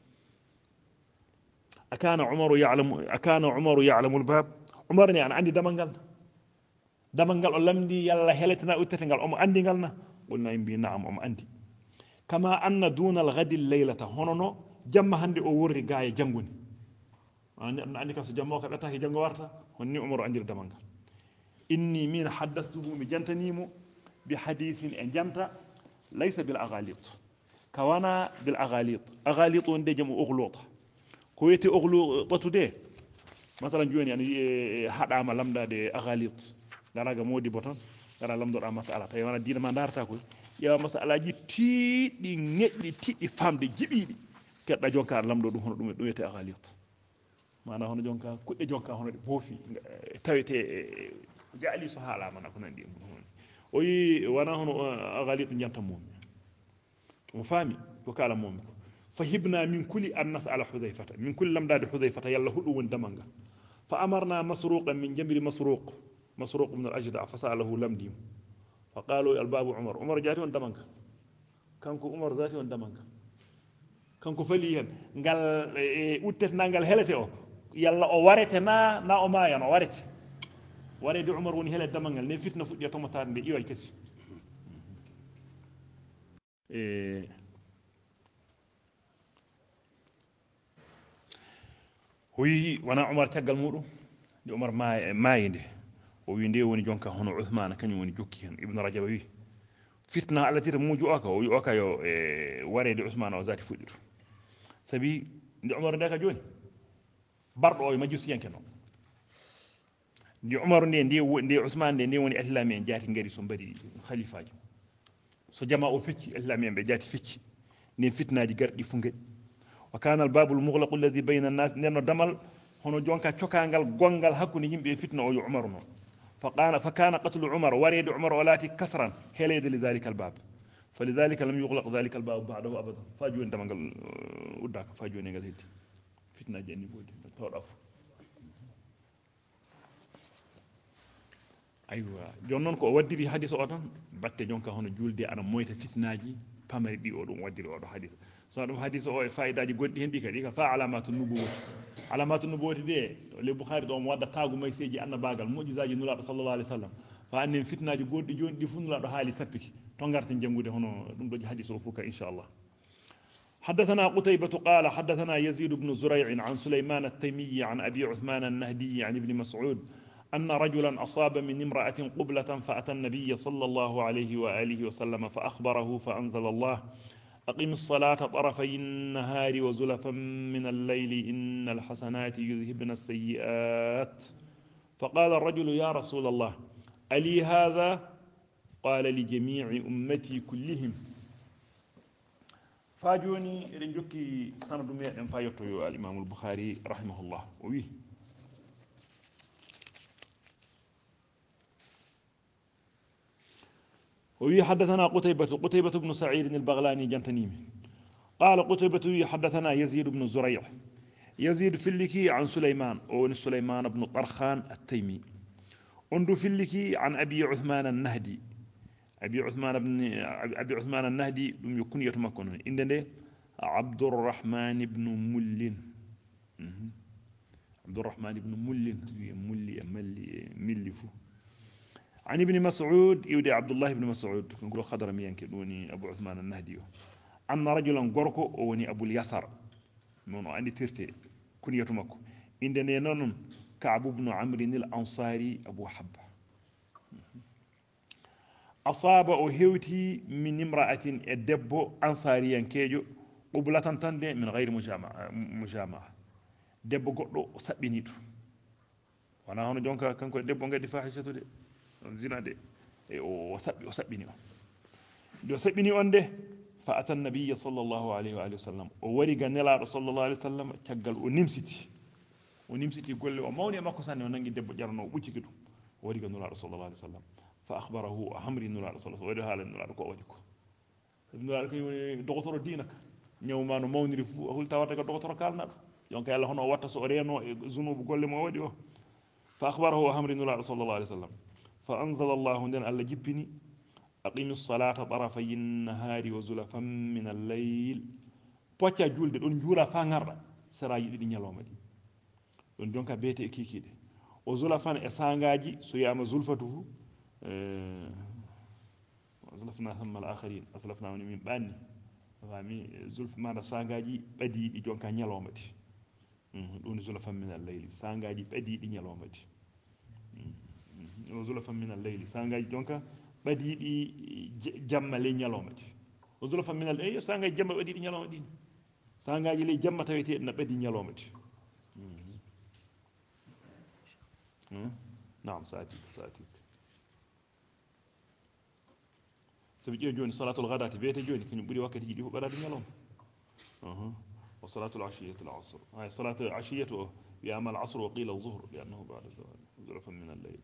akana umaru ya'lamu al-bab umar ni an andi damangal o lamdi yalla heletina uttetengal o mo andi ngalna قلنا يمبي نعم أم أنت كما أن دون الغد الليلة هونو جمع هندي أوري جاي جنغوني أنا عندي كاس جمع كبتاه جنغ وارتا هني عمر عندي دمانغ إني من حدثته بجنتنيمو بحديث إن جنتا ليس بالأغاليط كوانا بالأغاليط أغاليط وندي جمع أغلوط كويتي أغلوط ده مثلا جوني يعني هذا ما لمدا دي أغاليط دراجة مودي بطن dara lamdora masala tay wana diina ma darata ko yawa masalaji tiidi ngeddi tiidi famde jibiidi kedda jonka lamdo dum hono dum wete aghaliyat mana hono jonka kudde jonka hono de bofi tawete jaali so hala mana ko nandi o yi wana hono aghaliyat janta mum mo fami ko kala mum fahibna min kulli an nas'ala hudhayfata min kulli lamdade hudhayfata yalla hudu won damanga fa amarna masruqan min jamri مسروق من الأجدع فسأله لمديم فقالوا الباب عمر جاتي وندمنك كانكو عمر ذاتي وندمنك كانكو فليهن قال أوتتنا قال هلتي يلا أو ورثنا نا أو ما يعني ورث عمر وني هلت دمنك ne fitna fu yato matar de iyo kesi huyi wana Umar tagal mudu di Umar maayinde o wi nde woni jonka hono Uthman kanyum woni jokki hen Ibn Rajab wi fitna alati muju aka o wi aka yo warede Uthman o zati fuddito sabi ndi Umar ndeka joni bardo o majus yankeno ndi Umar ndi Uthman ndi woni islami en jati ngari so bari khalifaji so jama o fecci islami en be jati fecci ni fitnaaji gardi fu ngadi wa kana al-babul mughlaq alladhi bayna an-nas neno damal hono jonka ciokangal gongal hakkunde yimbe fitna o yo Umar no فكان قتل عمر وريد عمر ولاتي كسرا هليد لذلك الباب فلذلك لم يغلق ذلك الباب بعده ابدا فاجو انت مانغال وداك فاجو نغال هيدي فتنه جاني بودي توداف ايوا جون نون كو ودي بي حديث او تان batte jonka hono julde ana moyta fitnaaji pamari di o dum waddiri o do hadith so dum hadith o e faidaaji goddi hen di kadi ka fa alamatu nubuwati de le Bukhari do mo wadda taagu may seji annabagal mu'jizaji nula sallallahu alaihi wasallam fa annen fitnaaji goddi joni di funula do haali sappiki to ngarta jangude hono dum do hadith o fuka inshallah حدثنا قتيبة قال حدثنا يزيد بن زريع عن سليمان التيمي عن أبي عثمان النهدي عن ابن مسعود أن رجلا أصاب من امرأة قبلة فأتى النبي صلى الله عليه وآله وسلم فأخبره فأنزل الله أقم الصلاة طرفي النهار وزلفا من الليل إن الحسنات يذهبن السيئات. فقال الرجل يا رسول الله ألي هذا؟ قال لجميع أمتي كلهم. فاجوني رنجوكي سند ميئن فايتو الإمام البخاري رحمه الله وي حدثنا قتيبة بن سعيد البغلاني جنتنيم قال قتيبة حدثنا يزيد بن زريع يزيد فلكي عن سليمان سليمان بن طرخان التيمي أندو فلكي عن أبي عثمان النهدي أبي عثمان النهدي لم يكن يتمكن إنه عبد الرحمن بن مل عبد الرحمن بن مل فو عن ابن مسعود يودي عبد الله بن مسعود نقول خضر ميان كدوني أبو عثمان النهدي أن رجلا غوركو وني أبو اليسار نونو عندي تيرتي كن يتمكن إنه نون كعب بن عمرو الأنصاري أبو حبة أصاب هيوتي من امرأة الدب أنصاريا كيجو قبلة تندي من غير مجامعة دب قدو سبينيتو وانا هون جونكا كانكو دب غادي فاحشة دي زنا دي او سبيني دو سبيني اون دي فأتى النبي صلى الله عليه وآله وسلم ووري غنلا صلى الله عليه وسلم تيغال ونمسيتي غولي او ماوني ماكو ساني نانغي دب جارنو بوتي كدو وري غنلا صلى الله عليه وسلم فأخبره أمري نلا رسول الله وده حال نلا كو وديكو نلا كي دكتور دينك نيوما نو ماونري فو هول تاوata ko دكتور kalna donc yalla hono watta so reno zunub golle mo wadi o فأخبره أمري نلا رسول الله عليه وسلم فأنزل الله دين الله جبني أقيم الصلاة طرفي النهار وزلفا من الليل بوتيا جولde don jula fa ngarda sera yidi nyaloma di don jonka bete kikide o zulafan e sangaji so yama zulfatuhu أزلفنا ثم الآخرين أزلفنا من باني فامي زلف ما سانغاجي بدي دي جونكا نيالومتي دون زلفا من الليل سانغاجي بدي دي نيالومتي زلفا من الليل سانغاجي جونكا بدي دي جامالي نيالومتي زلفا من الليل سانغاجي جاما بدي دي نيالومتي سانغاجي لي جاما تاويتي نا بدي نيالومتي نعم ساعتي سبي جوني صلاة الغداة بيت جوني كن بدي وقت يجي برا دنيالهم وصلاة العشية العصر هاي صلاة العشية يا العصر وقيل الظهر لأنه بعد زلفا من الليل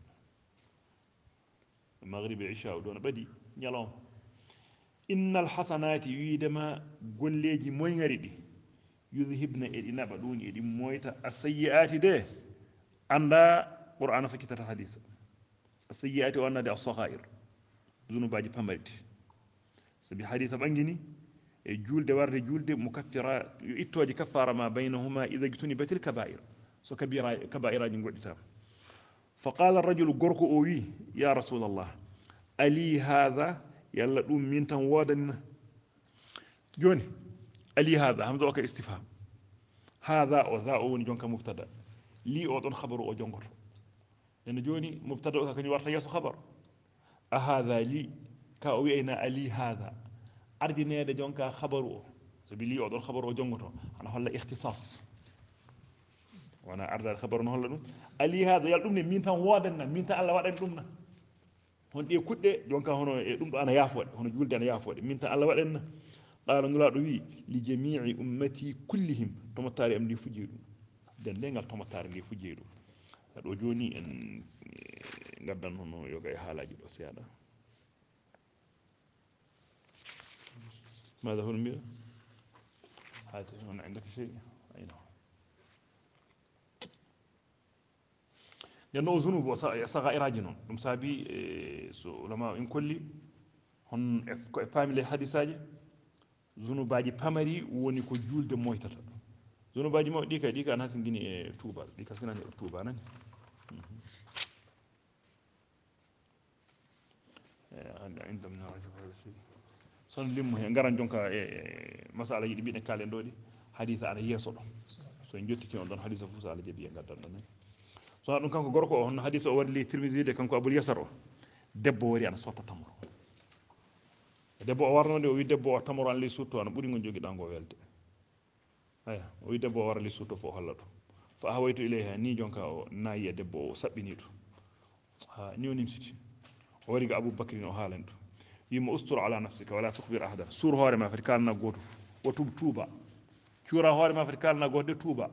المغرب عشاء ودون بدي نيالهم إن الحسنات يدما قليجي موين غريبي يذهبن إلينا بدون إدي مويتا السيئات ده عند قرآن في كتاب الحديث السيئات وأن ده الصغائر ذنوباجي بامريتي سبي حديث بانجيني جولد ورد جولد مكفرة يتواجي كفارة ما بينهما إذا اجتنبت الكبائر سو كبائر جنقودتا فقال الرجل غوركو اوي يا رسول الله ألي هذا يلا دوم من تن ودن جوني ألي هذا همزة وكا استفهام هذا او ذا او جونكا مبتدا لي او دون خبر او جونغوت لان جوني مبتدا كاني ورتا يسو خبر أهذا لي كأوينا ألي هذا أردنا دجونك خبره سبيلي أدور خبره جونغته أنا هلا اختصاص وأنا أرد الخبر نهلا ألي هذا يلومني مين تان وادنا مين تان الله وادنا لومنا هون يكود جونك هون لوم أنا يافود هون جولد أنا يافود مين تان الله وادنا قال نلا دوي لجميع أمتي كلهم تمتاري أمدي فجيرو دندنgal تمتاري أمدي فجيرو هذا جوني إن غدان هون يوغاي حالاجي دو سيادا ماذا هو المياه؟ هنا عندك شيء؟ أين هو؟ لأنه ذنوب صغائر جنون مسابي لما إن كل هن فاميلي حديثاجي ذنوباجي بامري وني كو جولد مويتata ذنوباجي مو ديكا أنا سنجيني توبا ديكا سناني توبا ناني عند من الرجل هذا الشيء son limmu he ngaran jonka masala yidi bi ne kalen dodi hadith ana yeso do so jotti ki on don hadith fu sala jebi ngaddan non so ɗum kanko gorko o hono hadis o waɗi li Tirmidhi de kanko Abul Yasar o debbo wari ana sotta tamoro debbo o warnode o wi debbo o tamoro an li sutto ana ɓuri ngo jogiɗa ngo welde aya o wi debbo o wara li sutto fo holla ɗum fa hawaytu ilayha ni jonka o nayi e debbo o saɓɓini ɗum ha ni o nimsiti o wari ga Aboubacry o haalani ɗum wimo ustur ala nafsika wala tukhbir ahada suur hoorema fati kalana goto o tub tuuba cuura hoorema fati kalana goto de tuuba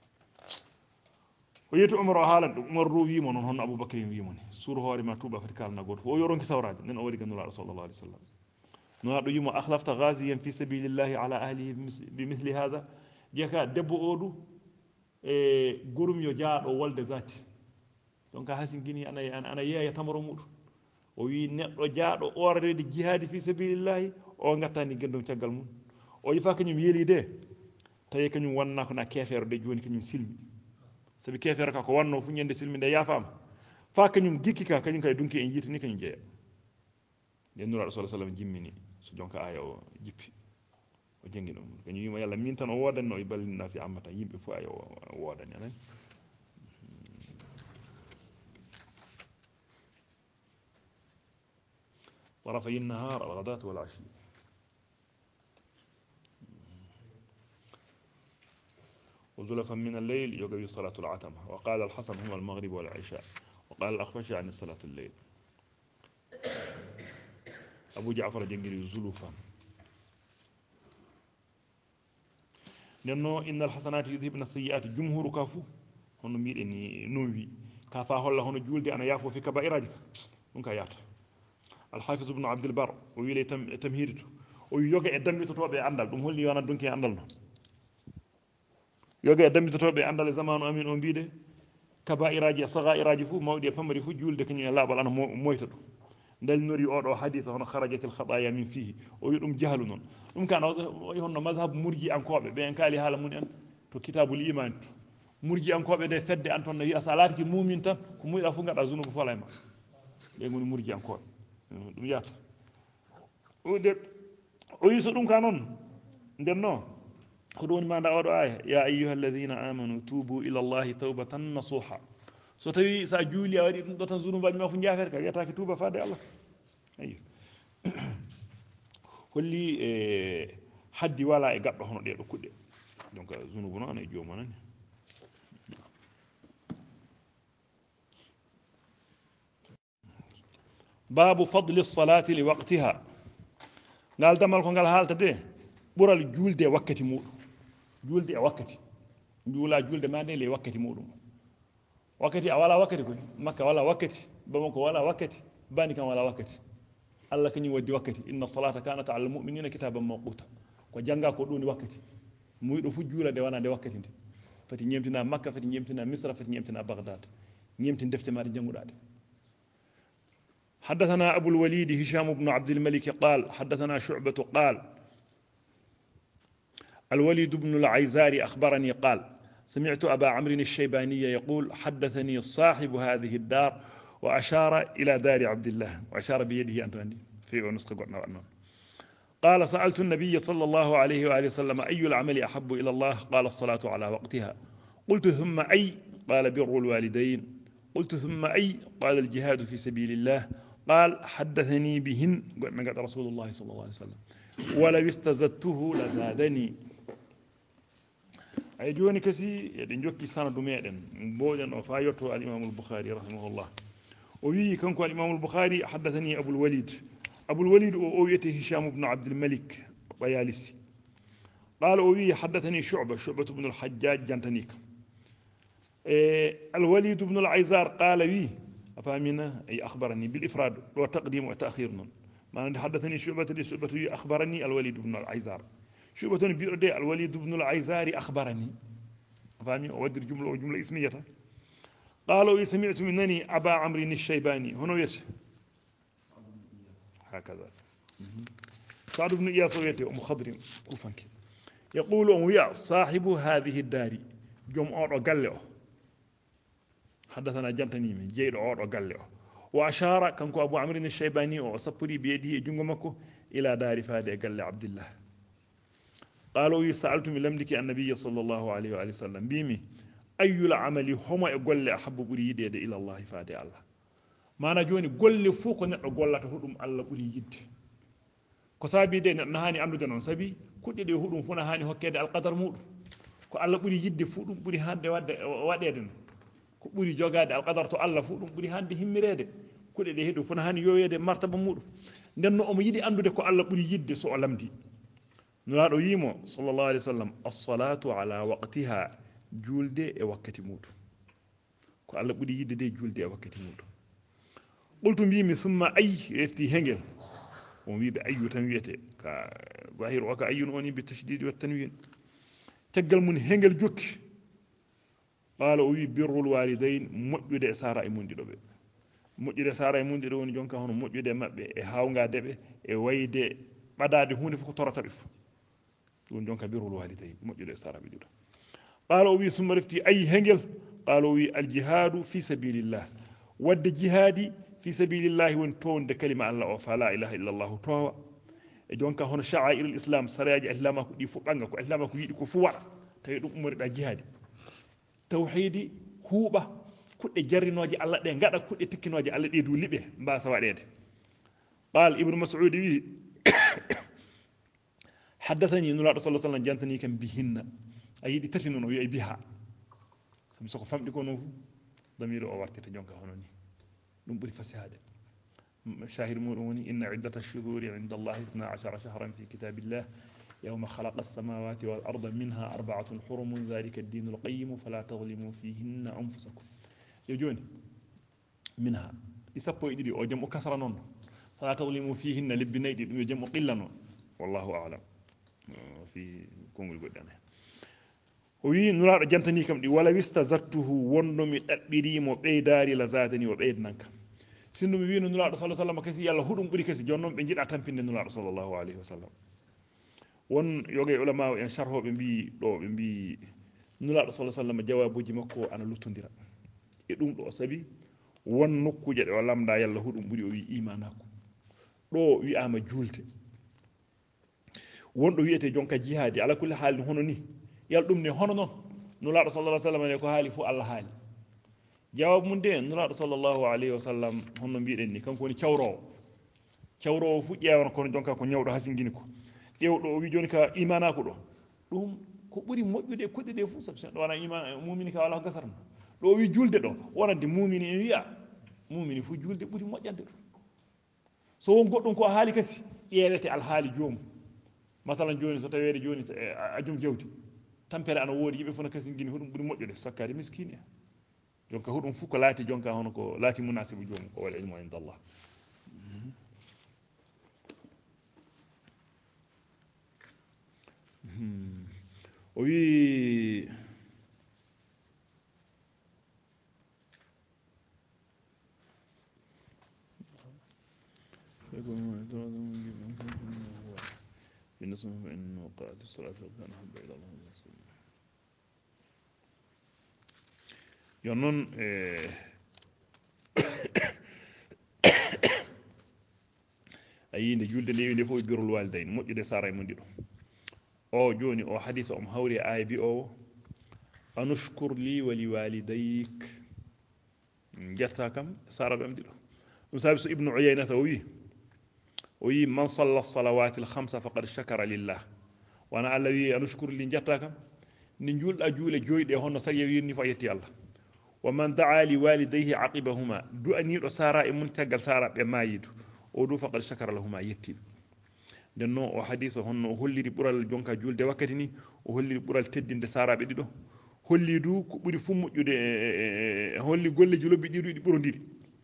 o yetti Umar o haalan ɗum Umar ro wimo noon honno Aboubacry wimo ni suur hoorema tuuba fati kalana goto o yoronki sawraji nden o wari ga nulaɗo sallallah alih w sallam nulaɗo wimo akhlafta ghaziyan fi sabilillahi ala ahlihi bimithli hada jeeka debbo o du e gorum yo jaaɗo wolde zati donc hasin guini ana yeeya tamaro muɗum o wi neɗɗo jaaɗo orrede jihadi fi sabilillahi o gattani gendom caggal mum o yifa kañum yeelide tawi kañum wonna ko na kefere de joni kañum silmi sabi kefere ka ko wanno fu ñande silmi nde yafama fa kañum gikki ka kañum kay dunki en yiiti ni kañum jeeya nden nuraɗo sallah sallam jimmini so jonka aya o jippi o jengi ɗum kañum wima yallah min tan o wodanno o ballinnasi ammata yimɓe fo aya o wodani anan طرفي النهار الغداة والعشي وزلفا من الليل يقوي صلاة العتمة وقال الحسن هما المغرب والعشاء وقال الأخفش عن صلاة الليل أبو جعفر جنجري زلفا لأنه إن الحسنات يذهبن السيئات جمهور كافو هنو مير إني نوي كافا هلا هنو جولدي أنا يافو في كبائر نكا ياتا الحافظ ابن عبد البر ويلي تمهيرته ويوغا ادمي توتوبه اندال دum holli wana dunki andal no yoga edammi totobe andal zamanu amin on biide kaba'iraji sagha'iraji fu mawdi famari fu julde kany laabal ana moyta dum dal nori odo hadith hono kharajatil khataya min fihi o yudum jahalu non dum kan o honno mazhab murji ankobe be en kali hala mun en to kitabul iman murji ankobe de fedde an ton no wi asalati ki mu'min tan ko muyda fu ngada zunubu falayma be ngoni murji ankobe dum yaata o yiso dum kanon denno ko don manda odo aya ya ayyuhalladhina amanu tubu ila allahi tawbatan nasuha so tawi sa juuli a wadi dum do tan zunubaji ma fu jafere ka yata ki tuba faade allah ayyo holli haddi wala e gaddo hono de do kudde donc zunubu non e joomo nan باب فضل الصلاة لوقتها قال دمال كو قال حالتا دي بورال جولدي وقتي مودو جولدي وقتي جولا جولدي ما دي لي وقتي مودو وقتي ولا وقتي كو مكه ولا وقتي بامكو ولا وقتي باني كان ولا وقتي الله كني ودي وقتي ان الصلاه كانت على المؤمنين كتابا موقوتا كو جانغا كو دوني وقتي مuydo fu juulade wana de wakkati de fati ñemtina makka fati ñemtina misra fati ñemtina baghdad ñemtin defte ma de jangudade حدثنا أبو الوليد هشام بن عبد الملك قال حدثنا شعبة قال الوليد بن العيزار أخبرني قال سمعت أبا عمرو الشيباني يقول حدثني صاحب هذه الدار وأشار إلى دار عبد الله وأشار بيده أنت في نسخة قلنا قال سألت النبي صلى الله عليه وآله وسلم أي العمل أحب إلى الله قال الصلاة على وقتها قلت ثم أي قال بر الوالدين قلت ثم أي قال الجهاد في سبيل الله قال حدثني بهن قال رسول الله صلى الله عليه وسلم ولو استزدته لزادني أي جوني كسي يدنجوكي سنة دميئن بوجن وفايته الإمام البخاري رحمه الله وي كنكو الإمام البخاري حدثني أبو الوليد أويته هشام بن عبد الملك الطيالسي قال أوي حدثني شعبة بن الحجاج جنتنيك الوليد بن العيزار قال وي أفهمنا أي أخبرني بالإفراد وتقديم وتأخير ما حدثني شعبة أخبرني الوليد بن العيزار شعبة بيردي الوليد بن العيزار أخبرني فهمي أودر جملة اسمية قالوا سمعت منني أبا عمرو الشيباني هنا يش هكذا سعد بن إياس ويتي أم خضر كوفنك يقول ويا صاحب هذه الدار جمع قال حدثنا جنتني من جيد أور وقال وأشار كنكو أبو عمرو الشيباني وصبري بيده جنغمكو إلى دار فادي قال عبد الله قالوا سألت من لمدك النبي صلى الله عليه وآله وسلم بيمي ayyul amali homo e golle ahabbu ɓuri yiɗede ila allahi faade allah mana joni golle fuu ko neɗɗo gollata huɗum allah ɓuri yidde ko saabide neɗɗo no hani andude noon saabi kuɗɗe ɗe huɗum fuu no hani hokkede alqadar muɗum ko allah ɓuri yidde fuu ɗum ɓuri hande waɗede no ko ɓuri jogade alqadar to allah fuu ɗum ɓuri hande himmirede kuɗe ɗe heɗum fuu no hani yoyoyede martaba muɗum nden no omo yiɗi andude ko allah ɓuri yidde so o lamdi nuraɗo wimo sallllahu alih w sallam assalatu ala waqtiha julde e wakkati muɗum ko allah ɓuri yidde de julde e wakkati muɗum qultu mbimi summa ay refti hengel on wiɓe ayyu tan wiyete ka zahir o ka ayyun oni bi tashdid wa tanwin caggal mun hengel jokki qala o wi birrul walidain moƴƴude e sara e mundiɗo ɓe moƴƴude sara e mundiɗo woni jonka hono moƴƴude mabɓe e hawgade ɓe e wayde ɓadade hunde fof ko torata ɓe fof ɗum jonka birrul walidain moƴƴude e sara ɓe ɗiɗo qala o wi summa refti ayi hengel qala o wi aljihadu fi sabilillah wadde jihadi fi sabilillahi woni townde kalima allah o fa la ilaha illallah towa e jonka hono sha'airul islam sarayaji islama ko ɗi fof ɓanga ko islama ko yiɗi ko fu waɗa tawi ɗum umoriɗa jihadi tawhidi huuɓa kuɗɗe jarrinoje allah ɗe gaɗa kuɗɗe tikkinoje allah ɗe du liɓe mbasa waɗede qal ibnu mas'ud wi haddathani nulaɗo sallah sallam jantani kam bihinna a yiɗi tati noon o wiya biha sabi soko famɗi ko noon fu damiɗo o wartita jonka hono ni ɗum ɓuri fasihade shahid muɗum woni inna iddata ash-shuhuri inda allahi 12 shahran fi kitabillah يوم خلق السماوات والأرض منها 4 حرم ذلك الدين القيم فلا تظلموا فيهن أنفسكم يجوني منها يسبوا يدري أو جمع كسر نون فلا تظلموا فيهن لبنيد يجمع قلة نون والله أعلم في كونغ القدامى وي نرى جنتني كم دي ولا وستزرته ونمي أبريم وبيداري لزادني وبيدنك سنو بينو نرى صلى الله عليه وسلم كسي يلا هدوم بري كسي جونم بنجيد أتمنى نرى صلى الله عليه وسلم won yoge ulama en sharhoɓe mbi ɗo ɓe mbi nulaɗo sallah sallam jawabuji makko ana luttodira e ɗum ɗo saabi won nokkuje ɗe o lamda yalla huɗum ɓuuri o wi imanako ɗo wiyama julde wonɗo wiyete jonka jihadi ala kulli haali hono ni yal ɗum ne hono noon nulaɗo sallallah sallam ne ko haali fo allah haali jawabu mum de nulaɗo sallllahu alayhi wa sallam honno mbiɗen ni kanko woni cawrowo fu ƴeewan kono jonka ko ñawɗo hasingini ko ƴewɗo o wi joni ka imanako ɗo ɗum ko ɓuri moƴƴude e kuɗɗe ɗe fof sabi ɗo wona iman mumini ka wala ko gasatno ɗo wi julde ɗo wonande mumini en wiya mumini fu julde ɓuri moƴƴande ɗum so won goɗɗum ko haali kasi ƴeewete alhaali jomum masalan joni so tawede joni a joom jawdi tampere ana woodi yimɓe fof no kasi guini huɗum ɓuri moƴƴude sakkade miskine e jonka huɗum fof ko laati jonka hono ko laati munasibu jomum ko wal ilmu indallah o wi yo noon a yii nde julde lewi nde fof birrul walidayn moƴƴude sara e mon ɗiɗo o joni o hadisa omo hawri e aya bi o anushkur li wa li walidayk jetta kam saraɓe am ɗiɗo ɗum saabi so ibnu uyaynata o wi man salla salawati l5 faqad shakara lillah wona allah wi anushkur li jetta kam ni julɗa juule joyɗe honno sariya wirni fo a yetti allah wa man daa li walidayhi aqibahuma du'aniɗo sara e mun caggal saraɓe mayidu o du faqad shakara lahuma yettiɓe nden noon o hadisa honno o holliri ɓural jonka julde wakkati ni o holliri ɓural teddinde saraɓe ɗiɗo holli du ko ɓuri fu moƴƴude holli golleji lobbi ɗiɗo ɗi ɓurodiri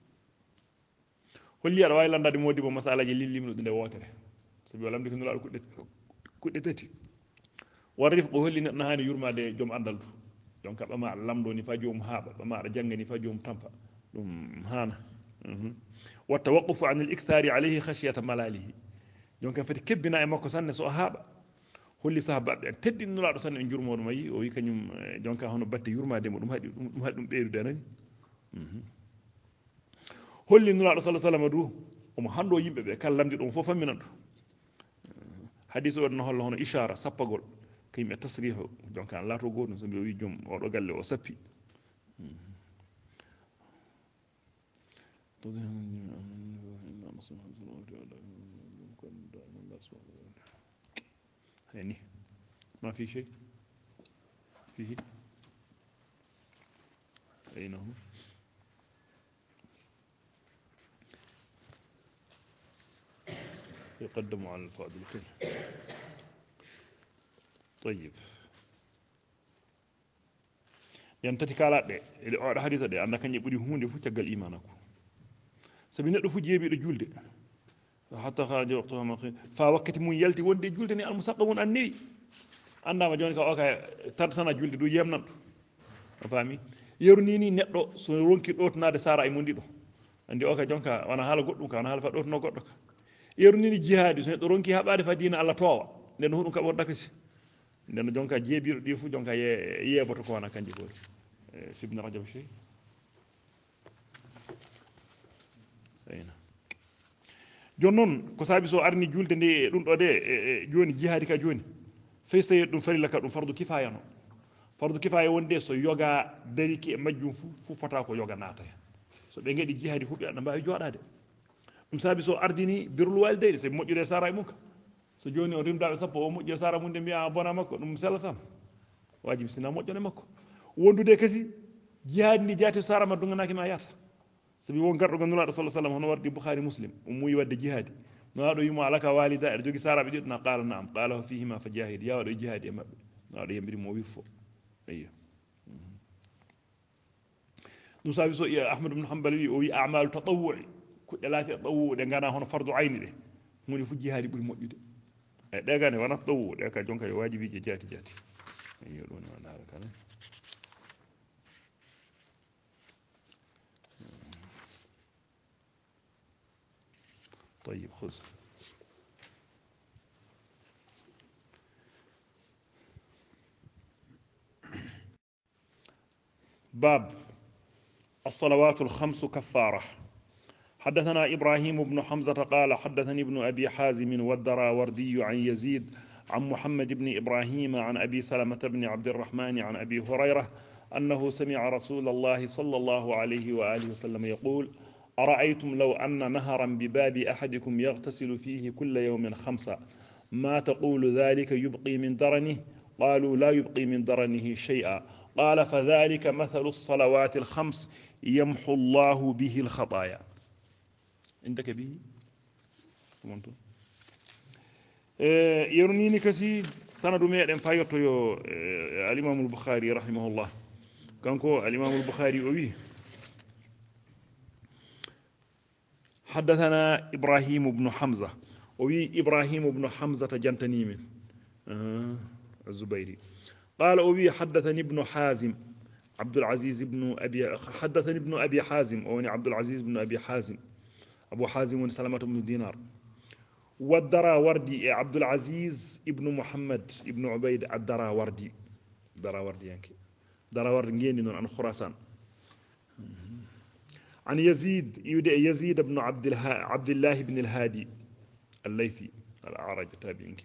holli aɗa wawi landade modibo masalaji lillimno ɗu nde wotere sabi o lamdi ko nulaɗo kuɗɗe tati warrif ko holli neɗɗo hani yurmade joom andal du donc ɓama aɗa lamdo ni fa jomum haaɓa ɓama aɗa jangga ni fa jomum tampa ɗum hana wa tawaqufu an al ikthari alayhi khashyata malalihi donc fati kebbina e makko sanne so haaɓa holli sahabaɓe en teddinulaɗo sanne e jurmoɗo mayi o wi kañum jonka hono batte yurmademo ɗum haɗi ɗum ɓeydude anani holli nulaɗo sallah sallam du omo hando yimɓeɓe kala lamdi ɗum fof famminan ɗum hadis o no holla hono ishara sappagol kayimɓe tasrihu jonka an laato goɗum so mbi o wi joom oɗo galle o sappi يعني ما في شيء فيه أين هو يقدم على الفائد الخير طيب ينتهي كالات دي اللي أعرف حديث دي أنا كان يبدي هون يفوت تقل إيمانك سبينا دفو جيبي رجول دي حتى خرج وقتها ما فوقت مو يلتي ودي جولدني المسقمون أني عندما جونك أوكي ترسنا جولد دو يمنا فاهمي يرنيني نتلو سنرونك دوت نادي سارة إيموندي دو عندي أوكي جونك وأنا حال قدوك أنا حال فدوت نو قدوك يرنيني جهادي سنرونك هبادي فدينا الله توا لأنه هو كبر دكسي لأنه جونك جيبير ديفو جونك يبطو كوانا كان جيبور سيبنا رجب شيء أين jonnon ko saabi so arni julde nde dum do de joni jihadi ka joni feystay dum farilla ka dum fardu kifaya no fardu kifaya wonde so yoga dariki e majjum fu fota ko yoga nata so be ngedi jihadi fu be anda mbaawi jodade dum saabi so ardini birrul walidayni so mojjire sara e muka so joni on rimdabe sappo o mojjire sara mun de bi'a bona makko dum selatam wajibi sina mojjone makko wondude kasi jihadi ni jati sara ma dunganaki ma yata sabi won gardo gandula sallallahu alaihi wasallam hono wardi bukhari muslim umuyi wadde jihadi no do yimo alaka walida er jogi sarabe didna qala na'am qala fihima fajahid ya wado jihadi e mabbe no do yembiri mo wi fo ayyo dum sabi so ahmad ibn hanbal wi o wi a'malu tatawwu ku delati tatawwu de ngana hono fardu ayni de moni fu jihadi buri moddude e de gane wana tatawwu de ka jonka yo wajibi je jati ayyo do no ala kala طيب خذ باب الصلوات الخمس كفارة حدثنا إبراهيم بن حمزة قال حدثني ابن أبي حازم والدراوردي عن يزيد عن محمد بن إبراهيم عن أبي سلمة بن عبد الرحمن عن أبي هريرة أنه سمع رسول الله صلى الله عليه وآله وسلم يقول أرأيتم لو أن نهرا بباب أحدكم يغتسل فيه كل يوم 5 ما تقول ذلك يبقي من درنه قالوا لا يبقي من درنه شيئا قال فذلك مثل الصلوات الخمس يمحو الله به الخطايا عندك به يرنيني كسي سند ميدن فايوتو يو الإمام البخاري رحمه الله كانكو الإمام البخاري أوي حدثنا إبراهيم بن حمزة وي إبراهيم بن حمزة جنتني من الزبيري قال وي حدثني ابن حازم عبد العزيز بن أبي حدثني ابن أبي حازم أو عبد العزيز بن أبي حازم أبو حازم سلمة بن دينار والدراوردي عبد العزيز ابن محمد ابن عبيد الدراوردي يعني دراوردي نون عن خراسان عن يزيد بن عبد الله بن الهادي الليثي الأعرج تابعين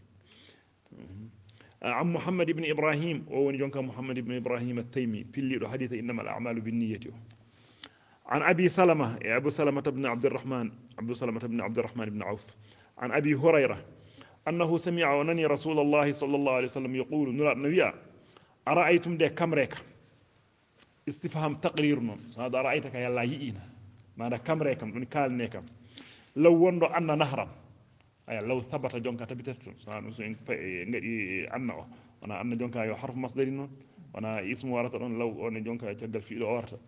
عن محمد بن إبراهيم وون جونك محمد بن إبراهيم التيمي في اللي حديث إنما الأعمال بالنية عن أبي سلمة أبو سلمة بن عبد الرحمن بن عوف عن أبي هريرة أنه سمع أنني رسول الله صلى الله عليه وسلم يقول نبيا أرأيتم ده كمرك استفهام تقرير نون هذا رأيتك يلا يئنا ماذا كمركم من كالنيكم لو وندو أن نهرا أي لو ثبت جونك تبتتون سانو سين أنه وانا أن جونك يو حرف مصدر نون وانا اسم ورطة لو أن جونك تقل في الأورطة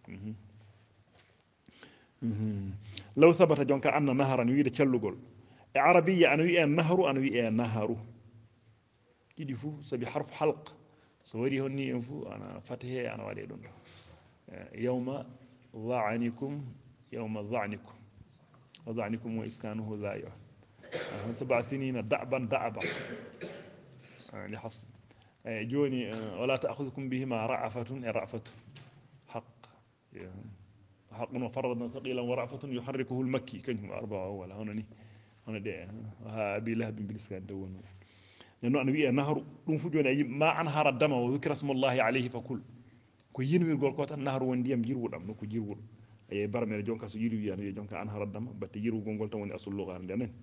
لو ثبت جونك أن نهرا يريد تشلقل عربية أنا ويئة النهر أنا ويئة النهر يدي فو سبي حرف حلق سوري هني انفو انا فتحه انا ولي دون يوم ضعنكم واسكانه ذايع 7 سنين دعبا لحفص جوني ولا تاخذكم بهما رأفة حق وفرضا ثقيلا ورأفة يحركه المكي كنهم 4 أول هنا دي ها أبي لهب بالإسكان دون neno ana wiye nahru ɗum fu joni a yim ma an hara dama wa dhukira smullahi alayhi fa kul ko yinwirgol ko tan nahru won ndiyam jirwuɗam nokko jirwuɗo ayi barmere jonka so yiri wiyano wiye jonka an hara dama batte yirwugol ngol tan woni asul lugare nde anen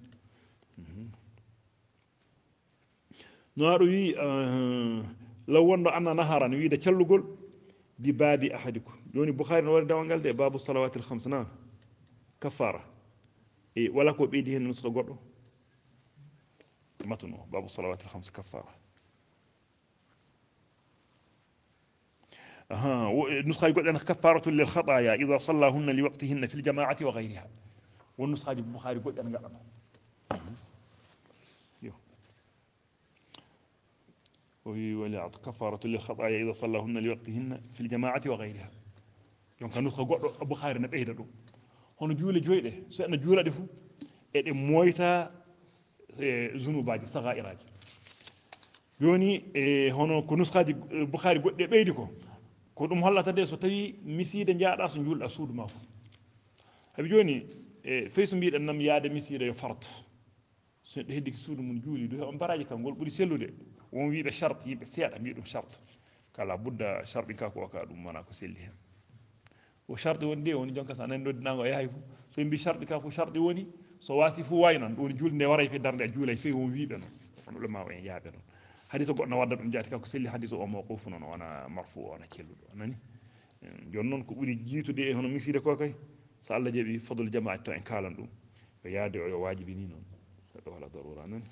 no aɗo wi law wonno anna nahara no wiide callugol bi babi ahadikum joni boukhari no waɗi dawal ngal de babu salawati l khams nan kaffara e wala ko ɓeydi hen nuska goɗɗo matuno babu salawati l khams kaffara نسخة يقول أن كفارة للخطايا إذا صلاهن لوقتهن في الجماعة وغيرها والنسخة البخاري يقول أن قال ولا كفارة للخطايا إذا صلاهن لوقتهن في الجماعة وغيرها donc نسخة قول بخاري نبيه دو هون جولة جويدة سأنا جولة دفو إيه مويتا زنوباجي صغائراجي يوني هون كنسخة بخاري قول بيدكو ko dum hollata de so tawi miside jaada so julda suudu ma fu habi joni feyso biiden nam yaade miside yo fart so de heddi suudu mun juuli do on baraji kam gol buri sellude won wiibe shart yimbe seeda bi dum shart kala budda sharti ka ko ka dum mana ko selli hen o sharti wonde woni jonka sa nan doddinango yahay fu so mbi sharti ka fu sharti woni so wasi fu waynon don julde waray fi darde juulay fe won wiibe non on ulama en yaabe non حديث قلنا ودد أم جاتك كسل حديث أو موقوف وأنا مرفوع وأنا كيلو أنني جنون كبري جيتو دي هنا مسيرة كوكاي سأل جبي فضل جماعة تو إن كالن دو فيادي واجبين نون هذا ولا ضرورة أنني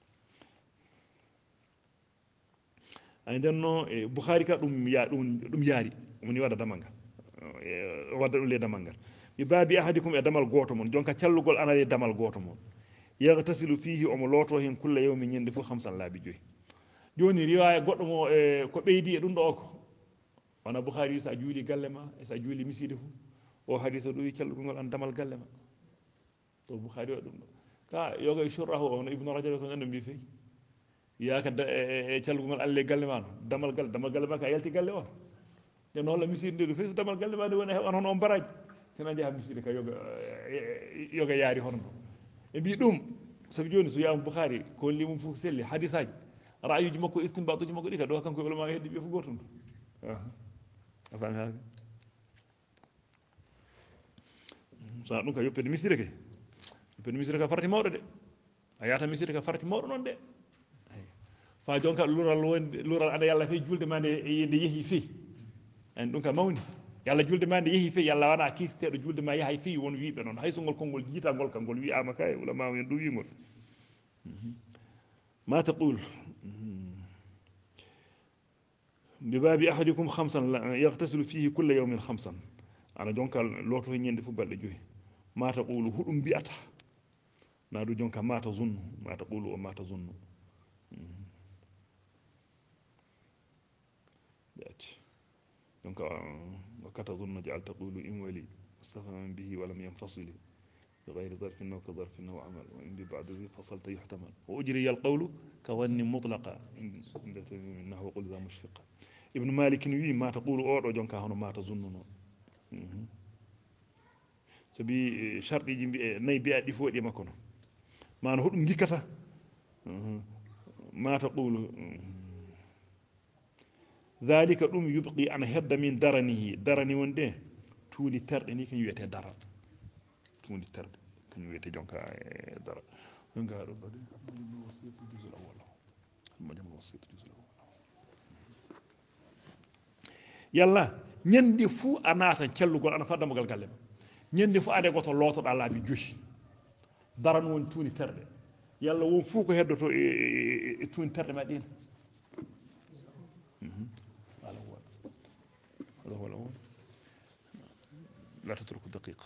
عندنا بخاري كدوم ياري ومن يوادا دمانغا وادا لي دمانغا بباب أحدكم يدمال غوتمون جونكا تشالوغول أنا لي دمال غوتمون يغتسل فيه أم لوتو هين كل يوم يندفو 5 لابي جوي joni riwaya goddo mo ko beydi e dum do ko wana bukhari sa juuli galle ma e sa juuli miside fu o hadithu do wi cellugol ngol an damal galle ma to bukhari o dum do ka yoga e shurrahu on ibnu rajab ko ngando mbi fi yaaka e cellugol ngol alle galle ma damal galle ma ka yalti galle o de non la miside do fees damal galle ma de wona heban hono on baraji sina jaha miside ka yoga yaari hono e bi dum sabi joni so yaam bukhari ko limu fu selli hadisaji ra'ayuji makko istinbatuji makko dika do kanko ulama heddi be fu gotum afan ha sa dum ka yoppede misire ke yoppede misire ka farti mawdo de ayata misire ka farti mawdo non de fa jonka lural ada yalla fe julde mande yende yehi fi en dum ka mawni yalla julde mande yehi fi yalla wana kistedo julde ma yahay fi won wiibe non hay songol kongol jita gol kangol wi ama kay ulama en du wi ngol ما تقول بباب أحدكم 5 يغتسل فيه كل يوم 5 أنا جونكا لوتو نيندي فو بالدي جوي ما تقول هدوم بياتا نادو جونكا ما تظن ما تقول وما تظن جونكا وكتظن جعل تقول إن ولي مستفهما به ولم ينفصل بغير ظرف أو كظرف أو عمل وإن ببعد ذي فصلت يحتمل وأجري القول كظن مطلقا إنه قل ذا مشفقا ابن مالك وي ما تقول أورو جونكا هنا ما تظنون سبي شرط يجي ناي بيا دي فودي ماكونو ما نهدم جيكتا ما تقول ذلك يبقي أن هد من درني وندي تولي تردني كن يويته دار تولي ترد كن يويته جونكا دار جونكا دو الوسيط الجزء الأول المجمع الوسيط الجزء الأول يلا ñandi fu anata cellugol ana fadda mogal galle ñandi fu ade goto loto da laabi joshi daran won tuuni terde yalla won fu ko heddoto e tuuni terde ma din هذا هو الأول لا تترك دقيقة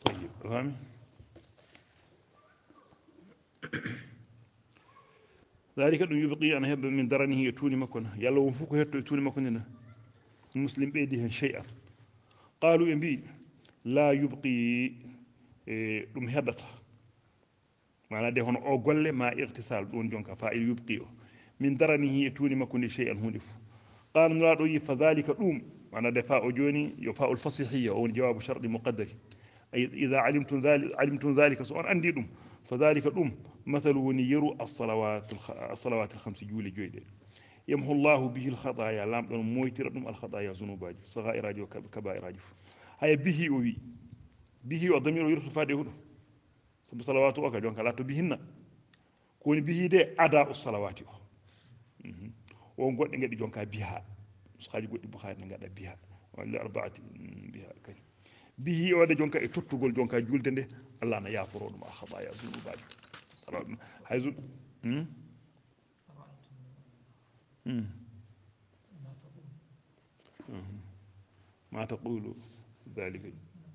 فاهم ذلك دون يبقي أن هب من درنه يتوني مكنا يلا وفوك هتو يتوني مكنا المسلم بيده شيئا قالوا إنبي لا يبقي دم هبط معنى ده هون أو قل ما اغتسال دون جونك فائل يبقي من درنه يتوني مكنا شيئا هونف قال نرادو فذلك دوم معنى دفاع جوني يفاء الفصيحية أو جواب شرط مقدر أي إذا علمتم ذلك سؤال عندي دوم فذلك دوم مثل ونيرو الصلوات الخمس جولي جويدة يمحو الله به الخطايا لام دون مويتر دوم الخطايا ذنوباجي صغائراجي وكبائراجي هاي به وي به وضمير يرفع فادي هدو سب صلوات وكا جونك لا تبهن كوني به دي أداء الصلوات won goɗɗe gaɗi jonka biha sukaaji goɗɗi bukhari ne gaɗa biha walla arbaati biha kadi bihi wade jonka e tottugol jonka julde nde allah na yaforo ɗum alkhabaya zunubaji hayzu ما تقول ذلك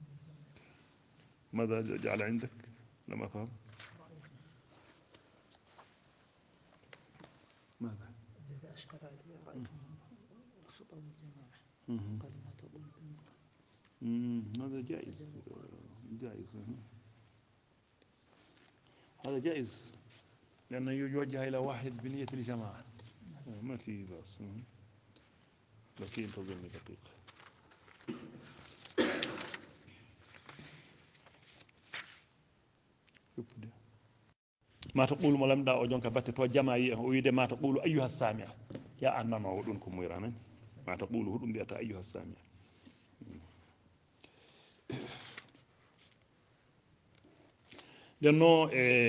ماذا جعل عندك لما فهم ماذا إذا أشكل علي رأيتم الخطأ والجماعة قال ما تقول هذا جائز جائز هذا جائز لأنه يوجه إلى واحد بنية الجماعة ما في بأس لكن تظن دقيقة ما تقول ملام دا أجونك بات جماعي ويد ما تقول أيها السامع يا أننا ودونكم ويرانا ما تقول هدوم بيتا أيها السامع لأنه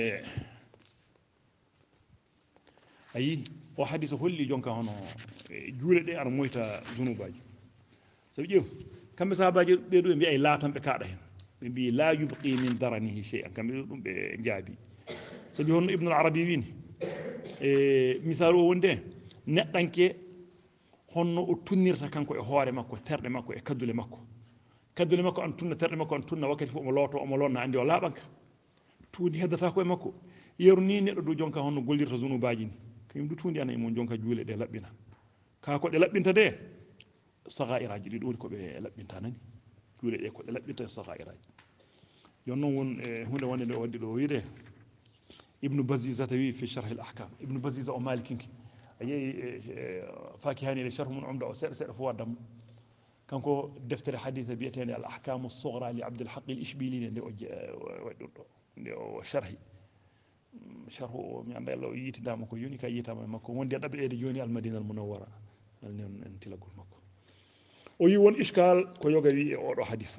أي وحديث هولي جونك هنا جولة دي أرمويتا ذنوباجي سبجيو كم ساباجي بيدو بي أي لا تنبي كارهن بي لا يبقي من درنه شيئا كم بيدو بجابي سبي هون ابن العربي وين مثال وندي نتانكي honno o tunnirta kanko e hoore makko terde makko e kaddule makko an tunna terde makko an tunna wakkati fu mo loto o mo lonna andi o laabanka tuudi heddata ko e makko yeru ni neddo du jonka honno gollirta zunubaji ni kayum du tuudi ana e mon jonka juule de labbina ka ko de labbinta de sagairaji di doni ko be labbinta nani juule de ko de labbinta sagairaji jonno won hunde wonde do waddi do wiide ابن بزيزة في شرح الأحكام ابن بزيزة ومالكينك أي فاكهاني لشرح من عمدة وسير فواد دم كان كو دفتر حديث بيتين الأحكام الصغرى لعبد الحق الإشبيلي وشرحي شرحه من عند الله يتدام كو يوني كي يتام مكو وندي دبل إيدي يوني المدينة المنورة أنت لقول مكو ويون إشكال كو يوغي أو حديث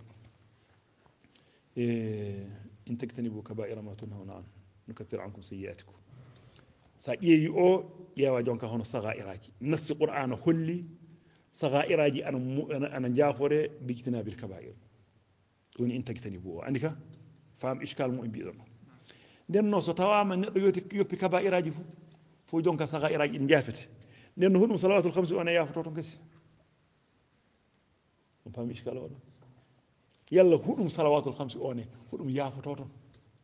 إن تجتنبوا كبائر ما تنهون عنه نكثر عنكم سيئاتكم ساقيي او يوا جونكا هونو صغائراجي نص القران هولي صغائراجي انا جافوري بيجتنا بالكبائر دون ان تجتنبوا عندك فهم اشكال مو بيدون den no so tawama neddo yoppi kaba'iraji fu jonka saga'iraji din jafete den no hudum salawatul khamsi ona yafoto ton kasi on fami iskala wala yalla hudum salawatul khamsi one hudum yafoto ton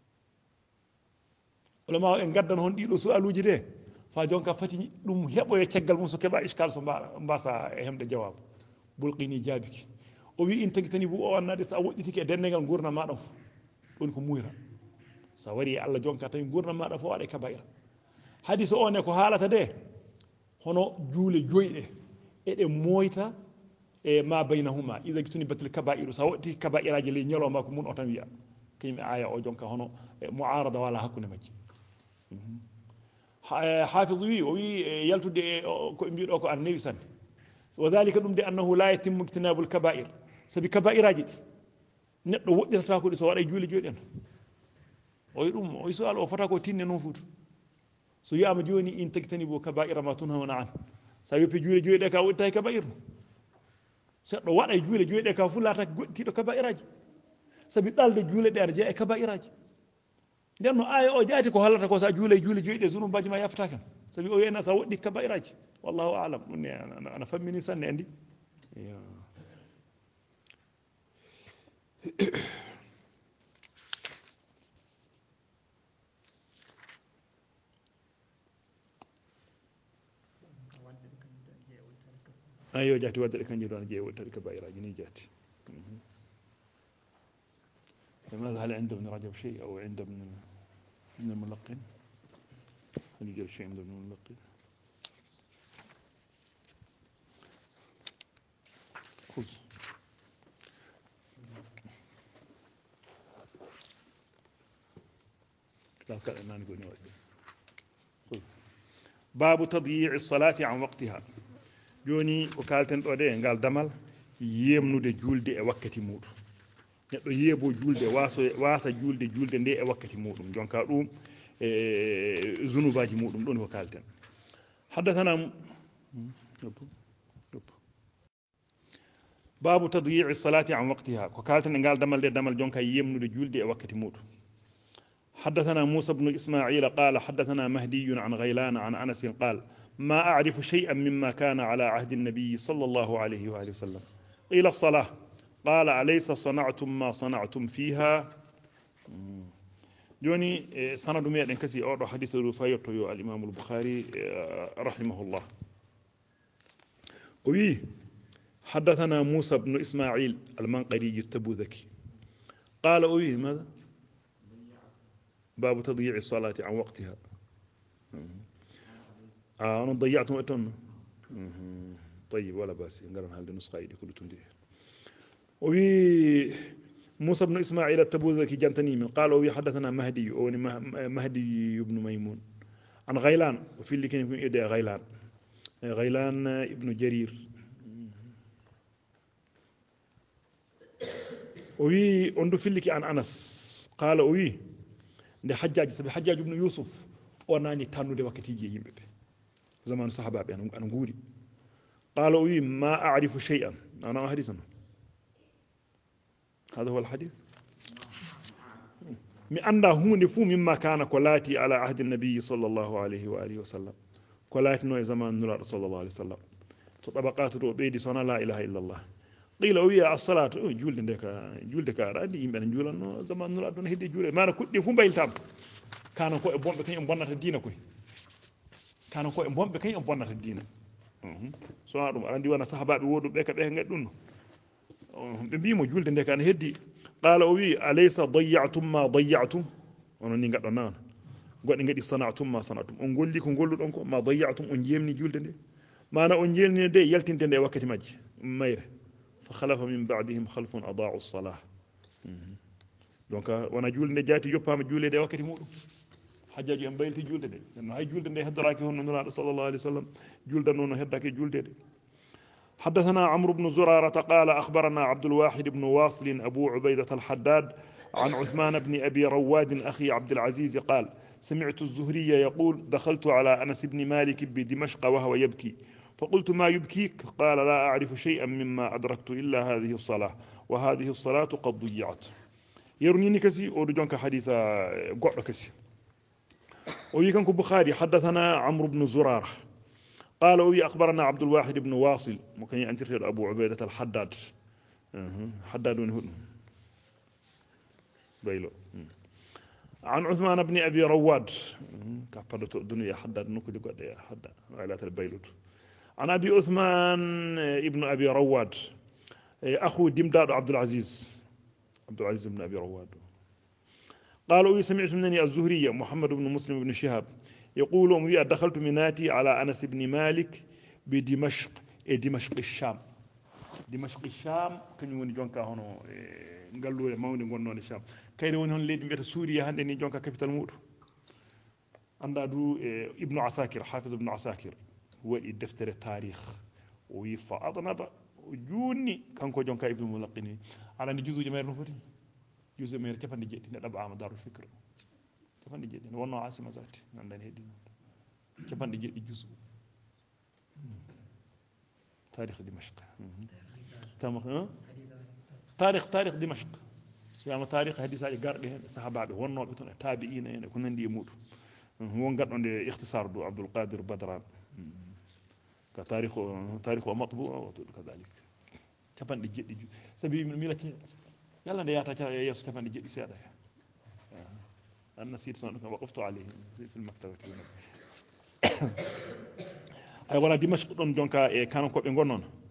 wala ma en gaddan hon dido sualuji de fa jonka fati dum hebo e ceggal mum so keba iskal so mbasa e hemde jawab bulqini jabiki o wi in tagtani bu o annade sa woditike dennegal gurna ma fu don ko muyra sa wari Allah jonka tan gurna ma fo wala kabaira hadith o ne ko halata de hono juule joyde e de moyta e ma baynahuma idha kituni batil kabairu sa wodi kabairaji le nyalo ma ko mun o tan wi'a kaymi aya o jonka hono muarada wala hakune majji حافظ وي يلتد كو كو النبي سن وذلك دم دي انه لا يتم اجتناب الكبائر سبي كبائراجي neddo woddirata ko so wada juule joden o yidum o sual o fata ko tinne non futu so yama joni in tagtani bo kaba'ira ma tunhauna an sa yopi juule joyde ka wodta kaba'ir seddo wada juule joyde ka fulata godtido kaba'iraji sabi dalde juule de arje e kaba'iraji den no aya o jaati ko halata ko sa juule joyde zunubaji ma yafta kan sabi o yena sa woddi kaba'iraji wallahu a'lam ana fammini sanne andi ayo jati wadde kanji don jeewol tadi ka bayraji ni jati لماذا هل عند ابن رجب شيء أو عند ابن الملقن هل يوجد شيء عند ابن الملقن خذ لا كأننا نقول خذ باب تضييع الصلاة عن وقتها جوني وكالتن أودي قال دمل يمنود جولد وقت مود neɗɗo yeebo julde wasa julde nde e wakkati muɗum jonka ɗum zunubaji muɗum ɗon ko kalten haddathana babu tadyi'i salati an waqtiha ko kalten ngal damal de damal jonka yemnude julde e wakkati muɗum حدثنا موسى بن إسماعيل قال حدثنا مهدي عن غيلان عن أنس قال ما أعرف شيئا مما كان على عهد النبي صلى الله عليه وآله وسلم قيل الصلاة قال أليس صنعتم ما صنعتم فيها جوني سند ميدن كسي أو حديث رفايته الإمام البخاري رحمه الله وي حدثنا موسى بن إسماعيل المنقري التبوذكي قال وي ماذا باب تضييع الصلاة عن وقتها أنا ضيعتم أتون طيب ولا بأس نقرن هذه النسخة يدي كل تندي وي موسى بن إسماعيل التبوذكي جنتني من قال وي حدثنا مهدي أو مهدي بن ميمون عن غيلان وفي اللي كان يكون يدي غيلان ابن جرير وي عنده في اللي عن أنس قال وي nde hajjaji sabi hajjaji ibn yusuf o nani tannude wakkatiji e yimɓe ɓe zaman sahabaɓe ana nguuri qala o wi ma a'rifu shay'an ana hadisa no hada huwa alhadith mi anda hunde fu mimma kana ko laati ala ahdi nabiy sallallahu alayhi wa alihi wa sallam ko laati no e zaman nuraɗo sallallahu alayhi wa sallam to tabaqatu to ɓeydi sona la ilaha illallah qila o wiya as-salatu julde ka aɗa andi yimɓe ne juulanno zaman nuraɗo ɗon heddi juuɗe mana kuɗɗi fu mbayltama kanan ko e bonɓe kañum bonnata diina koy kanan ko e bonɓe kañum bonnata diina sona ɗum aɗa andi wona sahabaɓe woɗuɓe ka ɓe gaɗi ɗum no ɓe mbimo julde nde ka ne heddi qala o wi alaysa dayyatum ma dayyatum onon ni gaɗɗo nana goɗɗe gaɗi sanatum ma sanatum on golli ko golluɗon ko ma dayyatum on jemni julde nde mana on jelni nde yaltinde nde e wakkati majje mayre فخلف من بعدهم خلف أضاعوا الصلاة دونك وانا جولde jaati yoppama juulede e wakkati muɗum hajjaji en baylti julde de no hay julde nde heddaraki hono nuraɗo sallallahu عليه وسلم julde noon no heddaki julde de حدثنا عمرو بن زرارة قال أخبرنا عبد الواحد بن واصل أبو عبيدة الحداد عن عثمان بن أبي رواد أخي عبد العزيز قال سمعت الزهري يقول دخلت على أنس بن مالك بدمشق وهو يبكي فقلت ما يبكيك قال لا أعرف شيئا مما أدركت إلا هذه الصلاة وهذه الصلاة قد ضيعت يرنيني كسي أودو جونك حديث قعد كسي ويكن بخاري حدثنا عمرو بن زرارة قال وي أخبرنا عبد الواحد بن واصل ممكن ينتر أبو عبيدة الحداد حداد هدن بيلو عن عثمان بن أبي رواد كفرت الدنيا حداد نكدي قد يا حداد على البيلوت عن أبي عثمان ابن أبي رواد أخو دمداد عبد العزيز بن أبي رواد قالوا سمعت منني الزهرية محمد بن مسلم بن شهاب يقول دخلت مناتي على أنس بن مالك بدمشق دمشق الشام دمشق الشام كن يوني جونكا هونو قالوا ماوني غونون الشام كاين وني هون ليدي مبيتا سوريا هاندي ني جونكا كابيتال مودو عندا دو ابن عساكر حافظ ابن عساكر waɗi deftere tarikh o wi fa adnaba o junni kanko jonka ibnu mulaqini ala ni juzuji mere no foti juzuji mere capande jeɗɗi ne ɗaɓama darul fikr capande jeɗɗi ne wonno asima zati nandani heddi capande jeɗɗi juzu tarikh dimashq tarikh dimashq so yama tarikh hadisaji garɗe hen sahabaɓe wonnoɓe toon e tabi'ina en ko nandi e muɗum won gaɗɗo nde ikhtisar do abdul qadir badran تاريخ مطبوع كذلك تفند جدي سبي ميلك يلا ده ياتا يسو تفند جدي سياده انا نسيت صنع وقفت عليه في المكتبه اي ولا دمشق دون جونكا كانوا كوبي غونون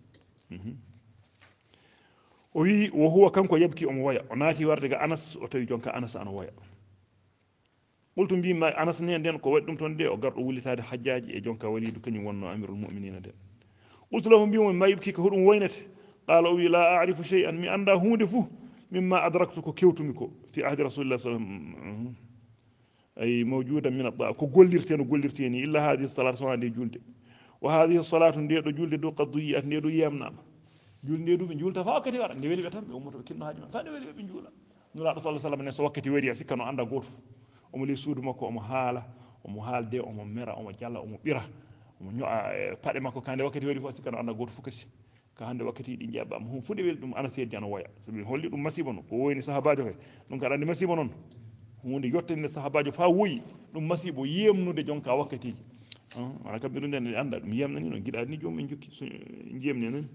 o wi wo huwa kanko yabki omo waya o naati warde ga Anas o tawi jonka Anas ana waya qultu mbima Anas ne nden ko waɗi ɗum toon de o garɗo wullitade hajjaji e jonka walidu kañum wonno amirul mu'minina nden qultu lahu mbimo ma yubki ko huɗum woynete qala o wi la a'rifu shay'an mi anda hunde fuu mimma adraktu ko kewtumi ko fi ahdi rasulillah sallam ay mawjudan min adda ko gollirte no gollirte ni illa hadhihi salat so hande julde wa hadhihi salatu ndeɗo julde do qad duyat ndeɗo yiyamnama julde nde ɗum ɓe julta fa wakkati waɗa nde weli ɓe tan ɓe ummoto ɓe kinno haaji ma fa nde weli ɓe juula nuraɗo sallah sallam ne so wakkati wari a sikka no anda goto omo ley suudu makko omo haala omo haalde omo mera omo jalla omo ɓira omo ño'a paɗe makko kande wakkati wari fof a sikka no anda goto fof kasi ka hande wakkati ɗi jeeɓama hum fu nde weli ɗum ana seedi ana woya sabi holli ɗum masiba no ko woyni sahabajo he ɗum kaɗa andi masiba noon hunde yettinde sahabajo fa woyi ɗum masibo yiyamnude jonka wakkatiji wala kamɓe ɗum nden anda ɗum yiyamnani no giɗa ni jomumen jokki so jiyamni nani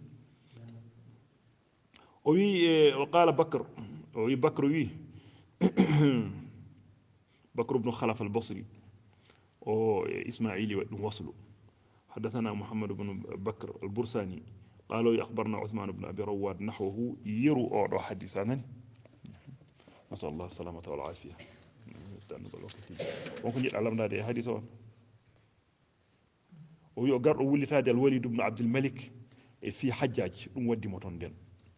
o wi o qala bakr o wi bakr wi بكر بن خلف البصري أو إسماعيلي وصل حدثنا محمد بن بكر البرساني قالوا أخبرنا عثمان بن أبي رواد نحوه يرو أو حديثا نسأل الله السلامة والعافية ممكن جيت علم هذا حديث ويقر ولي تاج الوليد بن عبد الملك في حجاج ودي موتون دين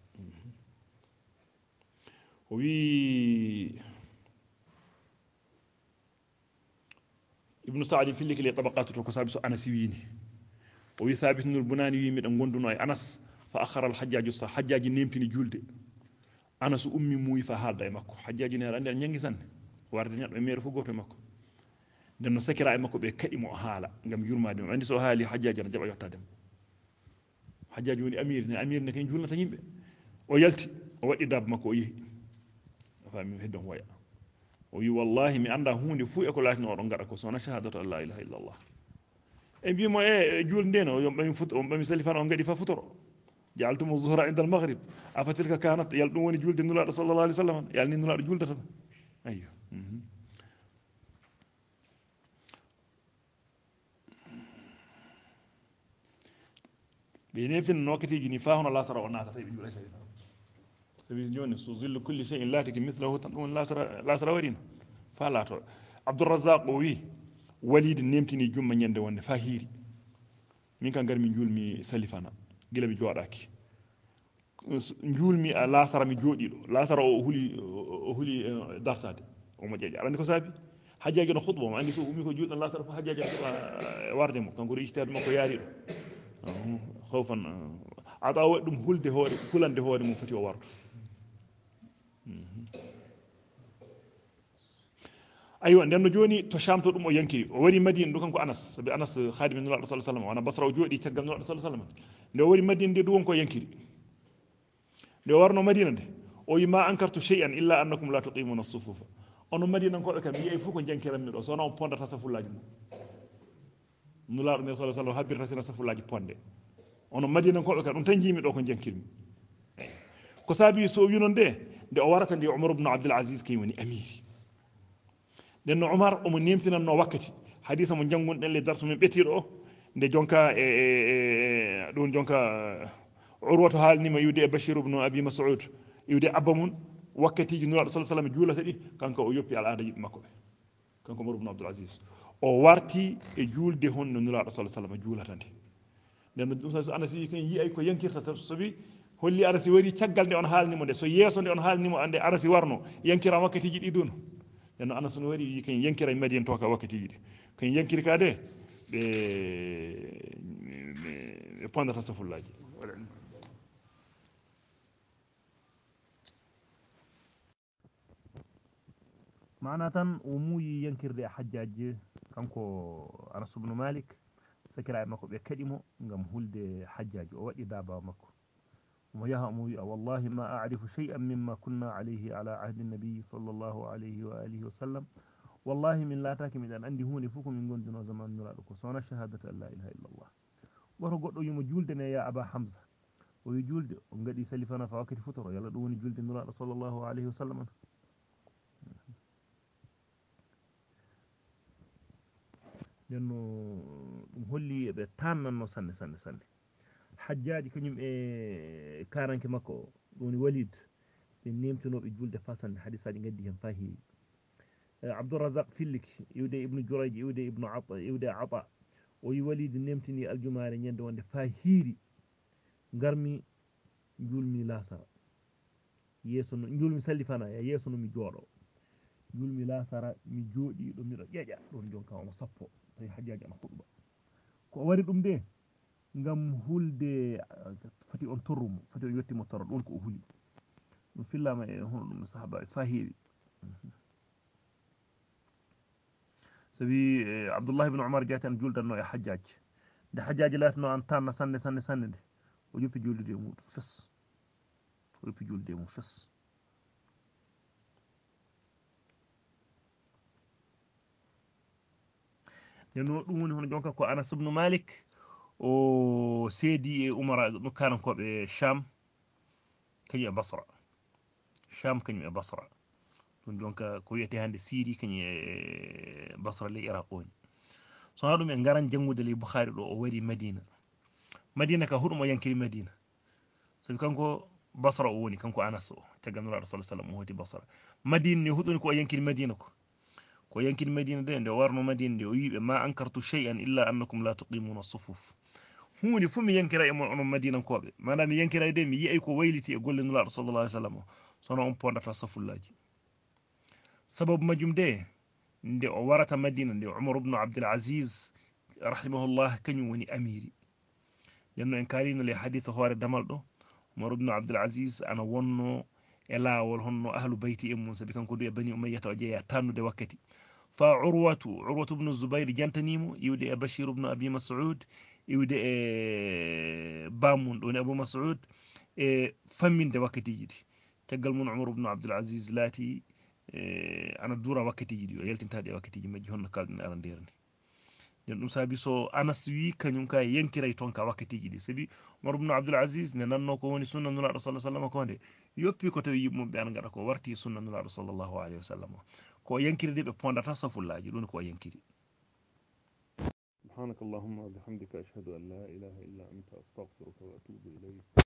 وي ابن سعد في اللي طبقات كسابس أنس ويني ويثابت البناني من غوندونو اي أنس فأخر الحجاج الصح حجاج نيمتني جولد أنس أمي موي فهال داي مكو حجاج نير اندي نيانغي سان warde ñaddo mere fu goto makko den no sakira e makko be kadi mo haala ngam yurmaade mo andi so haali hajjaji na jaba yottade hajjaji woni amir ne ken julnata yimbe o yalti o wadi dab makko o yehi fami heddon waya o yi wallahi mi anda hunde fu e ko laatino o don ngada ko sona shahadatu la ilaha illa allah e bi mo e julde no yom bami fut on bami salifan on ngadi fa futoro ja'altum az-zuhra 'inda al-maghrib afatilka kanat yal dum woni julde nula sallallahu alaihi wasallam yal ni nula juldata ayyo بينيبتن نوكتي جني فاهنا لا سرى والناس تبي يقول شيء تبي جوني سوزل كل شيء لا تك مثله تنون لا سرى ورين فلا تو عبد الرزاق وي وليد نيمتني جم من يند ون فاهيري من كان غير من جول مي سلفانا جل بي جواداكي جول مي لا سرى مي جودي لا سرى هولي دارتاد وما جاجي عندي كو سابي حاجه جن خطبه ما عندي سو مي كو جود لا سرى حاجه واردمو كان كو اجتهاد مكو ياري خوفا عطاو دum hulde hoore kulande hoore mum fati o wartu aywa den no joni to shamto dum o yankiri o wari madina do kanko anas sabi anas khadim ibn rasul sallallahu alaihi wasallam wana basra o jodi tagal rasul sallallahu alaihi wasallam de wari madina de do wonko yankiri de warno madina de o yima ankartu shay'an illa annakum la tuqimuna as-sufufa ono madina ko be kam yi fu ko jankiram mi do so non pondata safulaji nulaado ne sallallahu alaihi wasallam habbirta sina safulaji ponde ono madina ko be kan on tan jimi do ko jankirmi ko sabi so wi non de o warata de Umar ibn Abdul Aziz kay woni amiri den no Umar o mo nemtinan no wakkati hadisa mo jangun den le darsu min betido de jonka don jonka urwatu halni ma yude Bashir ibn Abi Mas'ud yude abamun wakkati ji nulaado sallallahu alaihi wasallam julata di kanko o yoppi al aada makko be kanko Umar ibn Abdul Aziz o warti e julde honno nulaado sallallahu alaihi wasallam julatande den dum so Anas yi ken yi ay ko yankirta so bi holli Anas wari tiagal de on haalnimo de so yeso de on haalnimo ande Anas warno yankira wakkati ji didun den Anas no wari yi ken yankira e Madina to ka wakkati ji ken yankiri ka de be pondata safullaji maana tan o muuyi yankirde hajjaaji kanko Anas ibn Malik sakira makko be kadimo ngam hulde hajjaaji o wadi daba makko mo yaha mo wi wallahi ma a'rifu shay'an mimma kunna alayhi ala ahdi an-nabi sallallahu alayhi wa alihi wa sallam wallahi min lataki min andi hunde fu ko min gondino zaman nuraado ko sona shahadatu la ilaha illa allah wato goddo yimo julde ne ya aba hamza o wi julde o ngadi salifana fa wakati futoro yalla do woni julde nuraado sallallahu alayhi wa sallam denno dum holli be tannanno sanne hajjaji kañum e karanke makko woni walid ɓe nemtinoɓe julde fasande hadisaji gaddi hen fa heewi abdourazaq fillik iwde ibnu jourayji iwde ibnu ata iwde ata o yi walidi nemtini aljumare ñande wonde fa hiiri garmi julmi lasara yeeso no julmi sallifana ya yeeso no mi jooɗo julmi lasara mi jooɗi ɗo miɗo ƴeƴa ɗon jonka omo sappo tawi hajjaji ana huɗba ko wari ɗum de ngam hulde fati on torrumo fati on yettimo torro ɗon ko o huli ɗum fillama e hono ɗum sahaba fa heewi sabi abdoullah ibne oumar jati an juldanno e hajjaji nde hajjaji latino an tanna sanne sanne sanne nde o joppi juldude e muɗum fes o joppi julde e mum fes ndenno ɗum woni hono jonka ko anas ibnu malik o seedi e umara no karankoɓe sham kañum e basra sham kañum e basra ɗum jonka ko wiyete hande siri kañum e basra ley iraq woni sona ɗum e garan jangude ley boukhari ɗo o wari madina madina ka huɗum o yankiri madina sabi kanko basra o woni kanko anas o caggal nuraɗo sallah sallam o hoti basra madina ni huɗoni ko o yankiri madina ko yankiri madina de nde warno madina nde o yiɓe ma ankartu shay'an illa annakum la tuqimuna sufuf hunde fu mi yankira e mon onon madinankoɓe manam mi yankira de mi yiyay ko wayliti e golle nuraɗo sallallahu alaihi wasallam sono on pondata safullaji sababu majum de nde o warata madina nde umar ibn abdul aziz rahimahullah kañum woni amiri nenno en kalino le hadith hoore damal ɗo umar ibn abdul aziz ana wonno e laawol honno ahlu bayti en mum sabi kanko du e bani umayyata o jeeya tannude wakkati fa urwatu ibn zubayr jantanimo iwde e bashir ibn abi mas'ud iwde e bammun ɗo ne abou mas'ud e famminde wakkatiji ɗi caggal mum umar ibn abdul aziz laati ana dura wakkatiji ɗi o yaltintaɗi e wakkatiji majji honno kalɗen arandere nde nden ɗum saabi so anas wi kañum ka yankiray toon ka wakkatiji ɗi sabi umar ibn abdul aziz ne nanno ko woni sunna nulaɗo sallah sallam ko nde yoppi ko tawi yimɓeɓe ana gaɗa ko warti sunna nulaɗo sallllahu alayhi wa sallam ko yankiri de ɓe pondata safullaji ɗum ko yankiri سبحانك اللهم وبحمدك أشهد أن لا إله إلا أنت أستغفرك وأتوب إليك